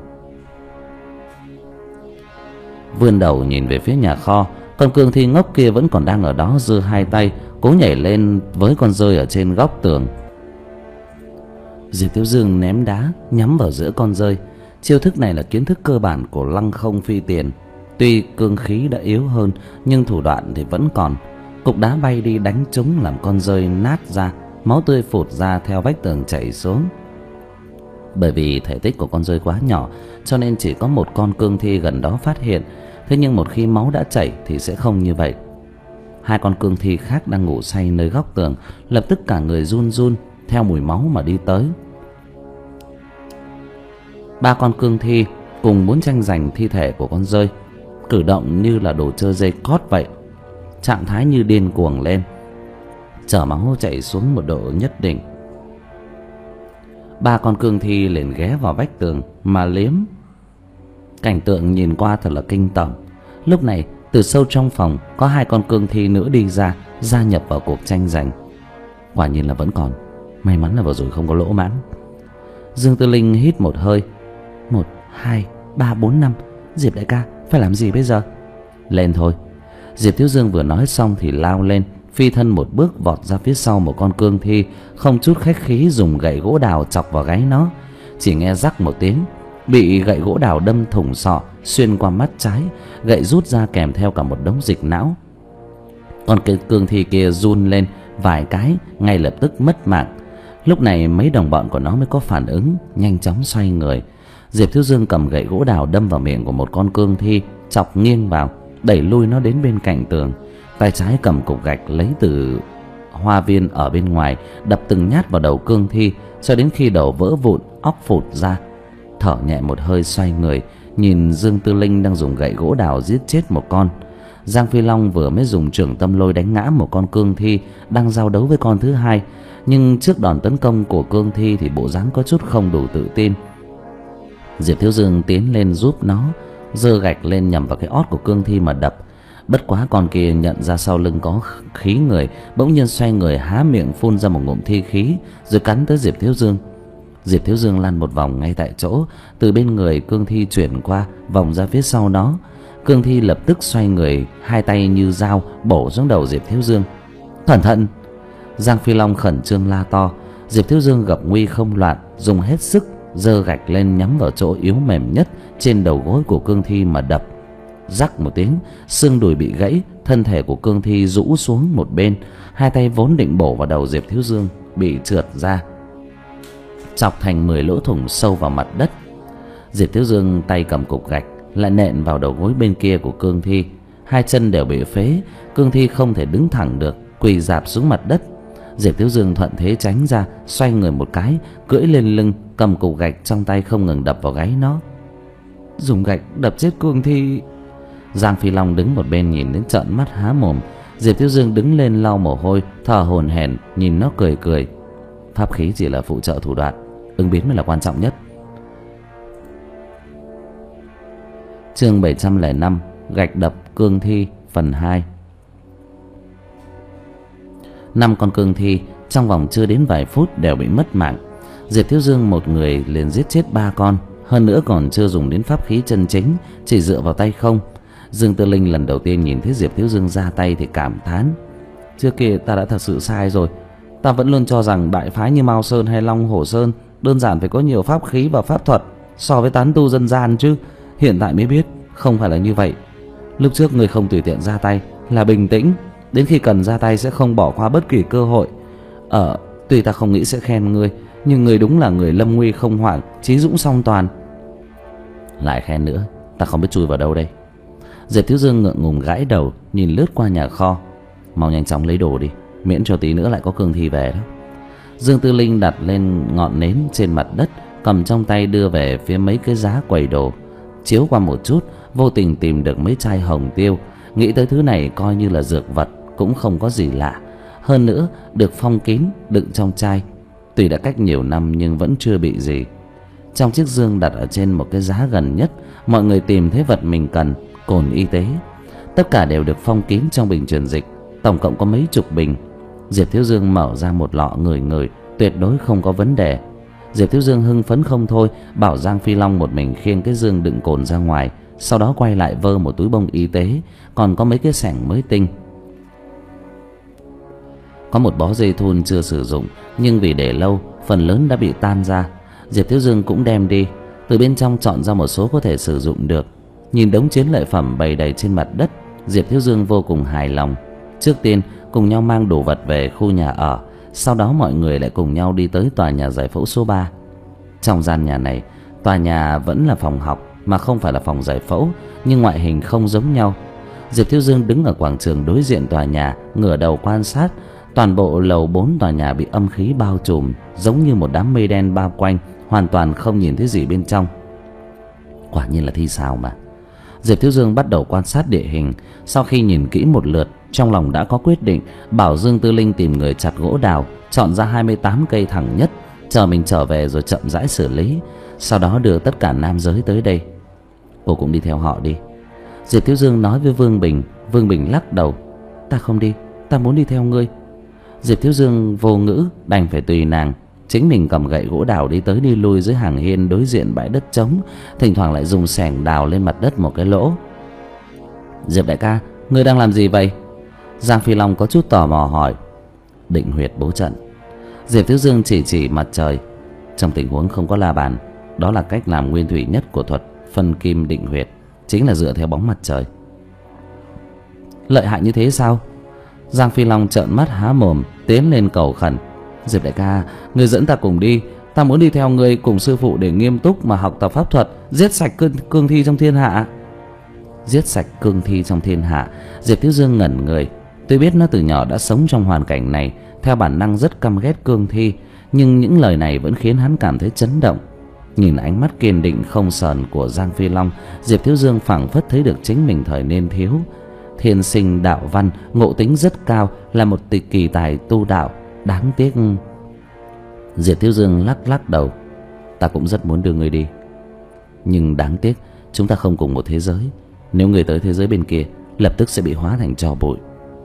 Vươn đầu nhìn về phía nhà kho, con cương thi ngốc kia vẫn còn đang ở đó, giơ hai tay cố nhảy lên với con rơi ở trên góc tường. Diệp Thiếu Dương ném đá nhắm vào giữa con rơi. Chiêu thức này là kiến thức cơ bản của Lăng Không Phi Tiền. Tuy cương khí đã yếu hơn nhưng thủ đoạn thì vẫn còn. Cục đá bay đi đánh trúng làm con rơi nát ra, máu tươi phụt ra theo vách tường chảy xuống. Bởi vì thể tích của con rơi quá nhỏ cho nên chỉ có một con cương thi gần đó phát hiện. Thế nhưng một khi máu đã chảy thì sẽ không như vậy. Hai con cương thi khác đang ngủ say nơi góc tường lập tức cả người run run theo mùi máu mà đi tới. Ba con cương thi cùng muốn tranh giành thi thể của con rơi, cử động như là đồ chơi dây cót vậy, trạng thái như điên cuồng lên, chở máu chảy xuống một độ nhất định. Ba con cương thi liền ghé vào vách tường mà liếm. Cảnh tượng nhìn qua thật là kinh tởm. Lúc này từ sâu trong phòng có hai con cương thi nữa đi ra, gia nhập vào cuộc tranh giành. Quả nhiên là vẫn còn. May mắn là vừa rồi không có lỗ mãng. Dương Tư Linh hít một hơi. Một, hai, ba, bốn, năm. Diệp đại ca, phải làm gì bây giờ? Lên thôi. Diệp Thiếu Dương vừa nói xong thì lao lên, phi thân một bước vọt ra phía sau một con cương thi, không chút khách khí dùng gậy gỗ đào chọc vào gáy nó. Chỉ nghe rắc một tiếng, bị gậy gỗ đào đâm thủng sọ, xuyên qua mắt trái, gậy rút ra kèm theo cả một đống dịch não. Con cái cương thi kia run lên vài cái, ngay lập tức mất mạng. Lúc này mấy đồng bọn của nó mới có phản ứng, nhanh chóng xoay người. Diệp Thiếu Dương cầm gậy gỗ đào đâm vào miệng của một con cương thi, chọc nghiêng vào, đẩy lui nó đến bên cạnh tường. Tay trái cầm cục gạch lấy từ hoa viên ở bên ngoài, đập từng nhát vào đầu cương thi cho đến khi đầu vỡ vụn, óc phụt ra. Thở nhẹ một hơi, xoay người nhìn Dương Tư Linh đang dùng gậy gỗ đào giết chết một con. Giang Phi Long vừa mới dùng chưởng tâm lôi đánh ngã một con cương thi đang giao đấu với con thứ hai, nhưng trước đòn tấn công của cương thi thì bộ dáng có chút không đủ tự tin. Diệp Thiếu Dương tiến lên giúp nó, giơ gạch lên nhằm vào cái ót của cương thi mà đập. Bất quá con kia nhận ra sau lưng có khí người, bỗng nhiên xoay người há miệng phun ra một ngụm thi khí rồi cắn tới Diệp Thiếu Dương. Diệp Thiếu Dương lăn một vòng ngay tại chỗ, từ bên người cương thi chuyển qua vòng ra phía sau nó. Cương thi lập tức xoay người, hai tay như dao bổ xuống đầu Diệp Thiếu Dương. Cẩn thận! Giang Phi Long khẩn trương la to. Diệp Thiếu Dương gặp nguy không loạn, dùng hết sức giơ gạch lên nhắm vào chỗ yếu mềm nhất trên đầu gối của cương thi mà đập. Rắc một tiếng, xương đùi bị gãy, thân thể của cương thi rũ xuống một bên, hai tay vốn định bổ vào đầu Diệp Thiếu Dương bị trượt ra, chọc thành mười lỗ thủng sâu vào mặt đất. Diệp Thiếu Dương tay cầm cục gạch lại nện vào đầu gối bên kia của cương thi, hai chân đều bị phế, cương thi không thể đứng thẳng được, quỳ rạp xuống mặt đất. Diệp Thiếu Dương thuận thế tránh ra, xoay người một cái, cưỡi lên lưng, cầm cục gạch trong tay không ngừng đập vào gáy nó. Dùng gạch đập chết cương thi. Giang Phi Long đứng một bên nhìn đến trợn mắt há mồm. Diệp Thiếu Dương đứng lên lau mồ hôi, thở hổn hển nhìn nó cười cười. Pháp khí chỉ là phụ trợ thủ đoạn, ứng biến mới là quan trọng nhất. Chương bảy trăm lẻ năm, gạch đập cương thi phần hai. Năm con cương thi trong vòng chưa đến vài phút đều bị mất mạng. Diệp Thiếu Dương một người liền giết chết ba con, hơn nữa còn chưa dùng đến pháp khí chân chính, chỉ dựa vào tay không. Dương Tư Linh lần đầu tiên nhìn thấy Diệp Thiếu Dương ra tay thì cảm thán: trước kia ta đã thật sự sai rồi. Ta vẫn luôn cho rằng đại phái như Mao Sơn hay Long Hổ Sơn đơn giản phải có nhiều pháp khí và pháp thuật so với tán tu dân gian chứ. Hiện tại mới biết không phải là như vậy. Lúc trước người không tùy tiện ra tay là bình tĩnh, đến khi cần ra tay sẽ không bỏ qua bất kỳ cơ hội. Ờ, tuy ta không nghĩ sẽ khen ngươi, nhưng người đúng là người lâm nguy không hoảng, trí dũng song toàn. Lại khen nữa, ta không biết chui vào đâu đây. Diệp Thiếu Dương ngượng ngùng gãi đầu, nhìn lướt qua nhà kho. Mau nhanh chóng lấy đồ đi, miễn cho tí nữa lại có cương thi về đó. Dương Tư Linh đặt lên ngọn nến trên mặt đất, cầm trong tay đưa về phía mấy cái giá quầy đồ. Chiếu qua một chút, vô tình tìm được mấy chai hồng tiêu. Nghĩ tới thứ này coi như là dược vật cũng không có gì lạ. Hơn nữa được phong kín đựng trong chai, tuy đã cách nhiều năm nhưng vẫn chưa bị gì. Trong chiếc dương đặt ở trên một cái giá gần nhất, mọi người tìm thấy vật mình cần, cồn y tế. Tất cả đều được phong kín trong bình truyền dịch, tổng cộng có mấy chục bình. Diệp Thiếu Dương mở ra một lọ ngửi ngửi, tuyệt đối không có vấn đề. Diệp Thiếu Dương hưng phấn không thôi, bảo Giang Phi Long một mình khiêng cái dương đựng cồn ra ngoài, sau đó quay lại vơ một túi bông y tế, còn có mấy cái xẻng mới tinh. Có một bó dây thun chưa sử dụng, nhưng vì để lâu phần lớn đã bị tan ra. Diệp Thiếu Dương cũng đem đi, từ bên trong chọn ra một số có thể sử dụng được. Nhìn đống chiến lợi phẩm bày đầy trên mặt đất, Diệp Thiếu Dương vô cùng hài lòng. Trước tiên cùng nhau mang đồ vật về khu nhà ở, sau đó mọi người lại cùng nhau đi tới tòa nhà giải phẫu số ba. Trong gian nhà này, tòa nhà vẫn là phòng học mà không phải là phòng giải phẫu, nhưng ngoại hình không giống nhau. Diệp Thiếu Dương đứng ở quảng trường đối diện tòa nhà, ngửa đầu quan sát. Toàn bộ lầu bốn tòa nhà bị âm khí bao trùm, giống như một đám mây đen bao quanh, hoàn toàn không nhìn thấy gì bên trong. Quả nhiên là thi sao mà. Diệp Thiếu Dương bắt đầu quan sát địa hình. Sau khi nhìn kỹ một lượt, trong lòng đã có quyết định, bảo Dương Tư Linh tìm người chặt gỗ đào, chọn ra hai mươi tám cây thẳng nhất, chờ mình trở về rồi chậm rãi xử lý. Sau đó đưa tất cả nam giới tới đây. Cô cũng đi theo họ đi. Diệp Thiếu Dương nói với Vương Bình. Vương Bình lắc đầu: ta không đi, ta muốn đi theo ngươi. Diệp Thiếu Dương vô ngữ, đành phải tùy nàng. Chính mình cầm gậy gỗ đào đi tới đi lui dưới hàng hiên đối diện bãi đất trống, thỉnh thoảng lại dùng xẻng đào lên mặt đất một cái lỗ. Diệp đại ca, ngươi đang làm gì vậy? Giang Phi Long có chút tò mò hỏi. Định huyệt bố trận. Diệp Thiếu Dương chỉ chỉ mặt trời. Trong tình huống không có la bàn, đó là cách làm nguyên thủy nhất của thuật phân kim định huyệt, chính là dựa theo bóng mặt trời. Lợi hại như thế sao? Giang Phi Long trợn mắt há mồm, tiến lên cầu khẩn. Diệp đại ca, ngươi dẫn ta cùng đi. Ta muốn đi theo ngươi cùng sư phụ để nghiêm túc mà học tập pháp thuật, giết sạch cương, cương thi trong thiên hạ. Giết sạch cương thi trong thiên hạ. Diệp Thiếu Dương ngẩn người. Tôi biết nó từ nhỏ đã sống trong hoàn cảnh này, theo bản năng rất căm ghét cương thi, nhưng những lời này vẫn khiến hắn cảm thấy chấn động. Nhìn ánh mắt kiên định không sờn của Giang Phi Long, Diệp Thiếu Dương phảng phất thấy được chính mình thời niên thiếu. Thiên sinh đạo văn, ngộ tính rất cao, là một tịch kỳ tài tu đạo. Đáng tiếc. Diệp Thiếu Dương lắc lắc đầu. Ta cũng rất muốn đưa ngươi đi, nhưng đáng tiếc chúng ta không cùng một thế giới. Nếu người tới thế giới bên kia, lập tức sẽ bị hóa thành tro bụi.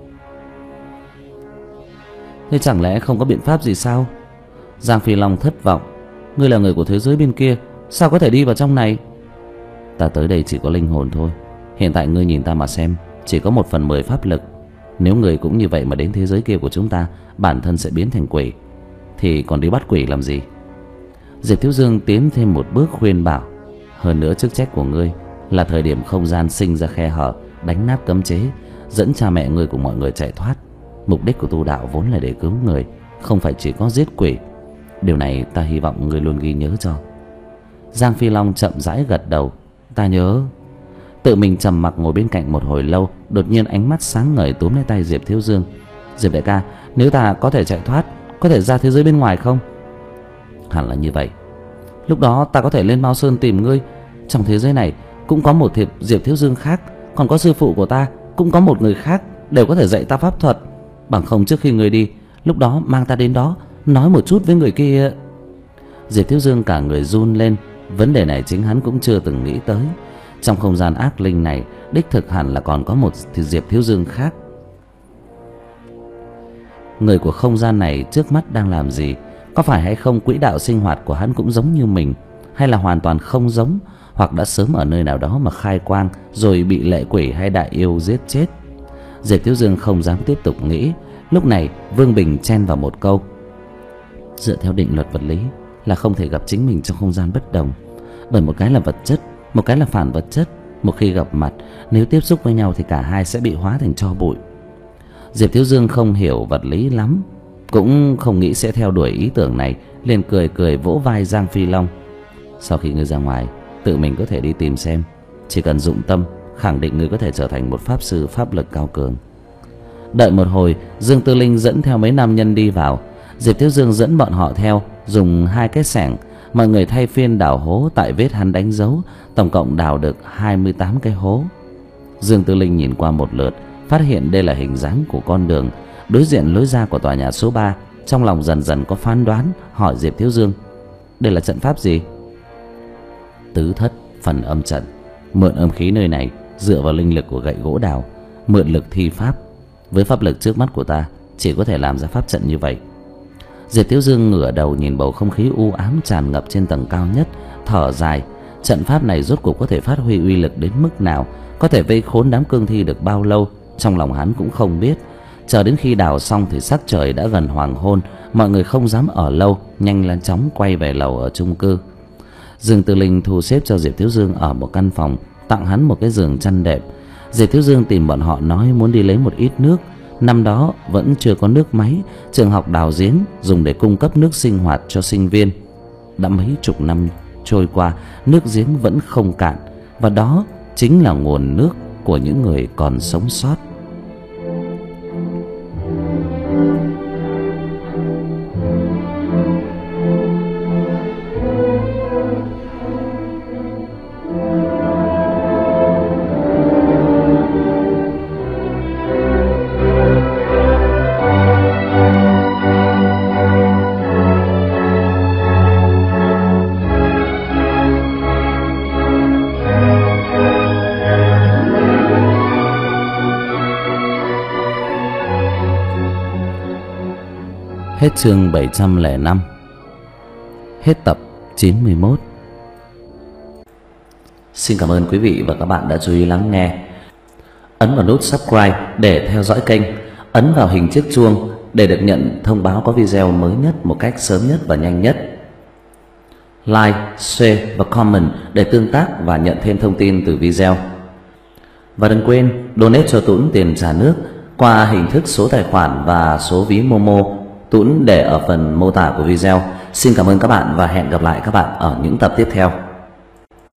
Thế chẳng lẽ không có biện pháp gì sao? Giang Phi Long thất vọng. Ngươi là người của thế giới bên kia, sao có thể đi vào trong này? Ta tới đây chỉ có linh hồn thôi. Hiện tại ngươi nhìn ta mà xem, chỉ có một phần mười pháp lực. Nếu người cũng như vậy mà đến thế giới kia của chúng ta, bản thân sẽ biến thành quỷ, thì còn đi bắt quỷ làm gì? Diệp Thiếu Dương tiến thêm một bước khuyên bảo. Hơn nữa chức trách của ngươi là thời điểm không gian sinh ra khe hở, đánh nát cấm chế, dẫn cha mẹ ngươi cùng mọi người chạy thoát. Mục đích của tu đạo vốn là để cứu người, không phải chỉ có giết quỷ. Điều này ta hy vọng ngươi luôn ghi nhớ cho. Giang Phi Long chậm rãi gật đầu. Ta nhớ. Tự mình trầm mặc ngồi bên cạnh một hồi lâu, đột nhiên ánh mắt sáng ngời túm lấy tay Diệp Thiếu Dương. Diệp đại ca, nếu ta có thể chạy thoát, có thể ra thế giới bên ngoài không? Hẳn là như vậy. Lúc đó ta có thể lên Mao Sơn tìm ngươi. Trong thế giới này cũng có một thiệp Diệp Thiếu Dương khác, còn có sư phụ của ta, cũng có một người khác, đều có thể dạy ta pháp thuật. Bằng không trước khi ngươi đi, lúc đó mang ta đến đó, nói một chút với người kia. Diệp Thiếu Dương cả người run lên. Vấn đề này chính hắn cũng chưa từng nghĩ tới. Trong không gian ác linh này, đích thực hẳn là còn có một Diệp Thiếu Dương khác. Người của không gian này trước mắt đang làm gì? Có phải hay không quỹ đạo sinh hoạt của hắn cũng giống như mình, hay là hoàn toàn không giống, hoặc đã sớm ở nơi nào đó mà khai quang rồi bị lệ quỷ hay đại yêu giết chết? Diệp Thiếu Dương không dám tiếp tục nghĩ. Lúc này Vương Bình chen vào một câu: dựa theo định luật vật lý là không thể gặp chính mình trong không gian bất đồng, bởi một cái là vật chất, một cái là phản vật chất. Một khi gặp mặt, nếu tiếp xúc với nhau thì cả hai sẽ bị hóa thành tro bụi. Diệp Thiếu Dương không hiểu vật lý lắm, cũng không nghĩ sẽ theo đuổi ý tưởng này, liền cười cười vỗ vai Giang Phi Long: sau khi ngươi ra ngoài, tự mình có thể đi tìm xem. Chỉ cần dụng tâm, khẳng định ngươi có thể trở thành một pháp sư pháp lực cao cường. Đợi một hồi, Dương Tư Linh dẫn theo mấy nam nhân đi vào. Diệp Thiếu Dương dẫn bọn họ theo, dùng hai cái xẻng, mọi người thay phiên đào hố tại vết hắn đánh dấu, tổng cộng đào được hai mươi tám cái hố. Dương Tư Linh nhìn qua một lượt, phát hiện đây là hình dáng của con đường đối diện lối ra của tòa nhà số ba. Trong lòng dần dần có phán đoán, hỏi Diệp Thiếu Dương: đây là trận pháp gì? Tứ thất phần âm trận. Mượn âm khí nơi này, dựa vào linh lực của gậy gỗ đào, mượn lực thi pháp. Với pháp lực trước mắt của ta, chỉ có thể làm ra pháp trận như vậy. Diệp Thiếu Dương ngửa đầu nhìn bầu không khí u ám tràn ngập trên tầng cao nhất, thở dài. Trận pháp này rốt cuộc có thể phát huy uy lực đến mức nào, có thể vây khốn đám cương thi được bao lâu, trong lòng hắn cũng không biết. Chờ đến khi đào xong thì sắc trời đã gần hoàng hôn, mọi người không dám ở lâu, nhanh lên chóng quay về lầu ở chung cư. Dương Tư Linh thu xếp cho Diệp Thiếu Dương ở một căn phòng, tặng hắn một cái giường chăn đệm. Diệp Thiếu Dương tìm bọn họ nói muốn đi lấy một ít nước. Năm đó vẫn chưa có nước máy, trường học đào giếng dùng để cung cấp nước sinh hoạt cho sinh viên. Đã mấy chục năm trôi qua, nước giếng vẫn không cạn, và đó chính là nguồn nước của những người còn sống sót. Hết chương bảy trăm lẻ năm. Hết tập chín mươi mốt. Xin cảm ơn quý vị và các bạn đã chú ý lắng nghe. Ấn vào nút subscribe để theo dõi kênh. Ấn vào hình chiếc chuông để được nhận thông báo có video mới nhất một cách sớm nhất và nhanh nhất. Like, share và comment để tương tác và nhận thêm thông tin từ video. Và đừng quên donate cho Tuấn tiền trả nước qua hình thức số tài khoản và số ví Momo. Tuấn để ở phần mô tả của video. Xin cảm ơn các bạn và hẹn gặp lại các bạn ở những tập tiếp theo.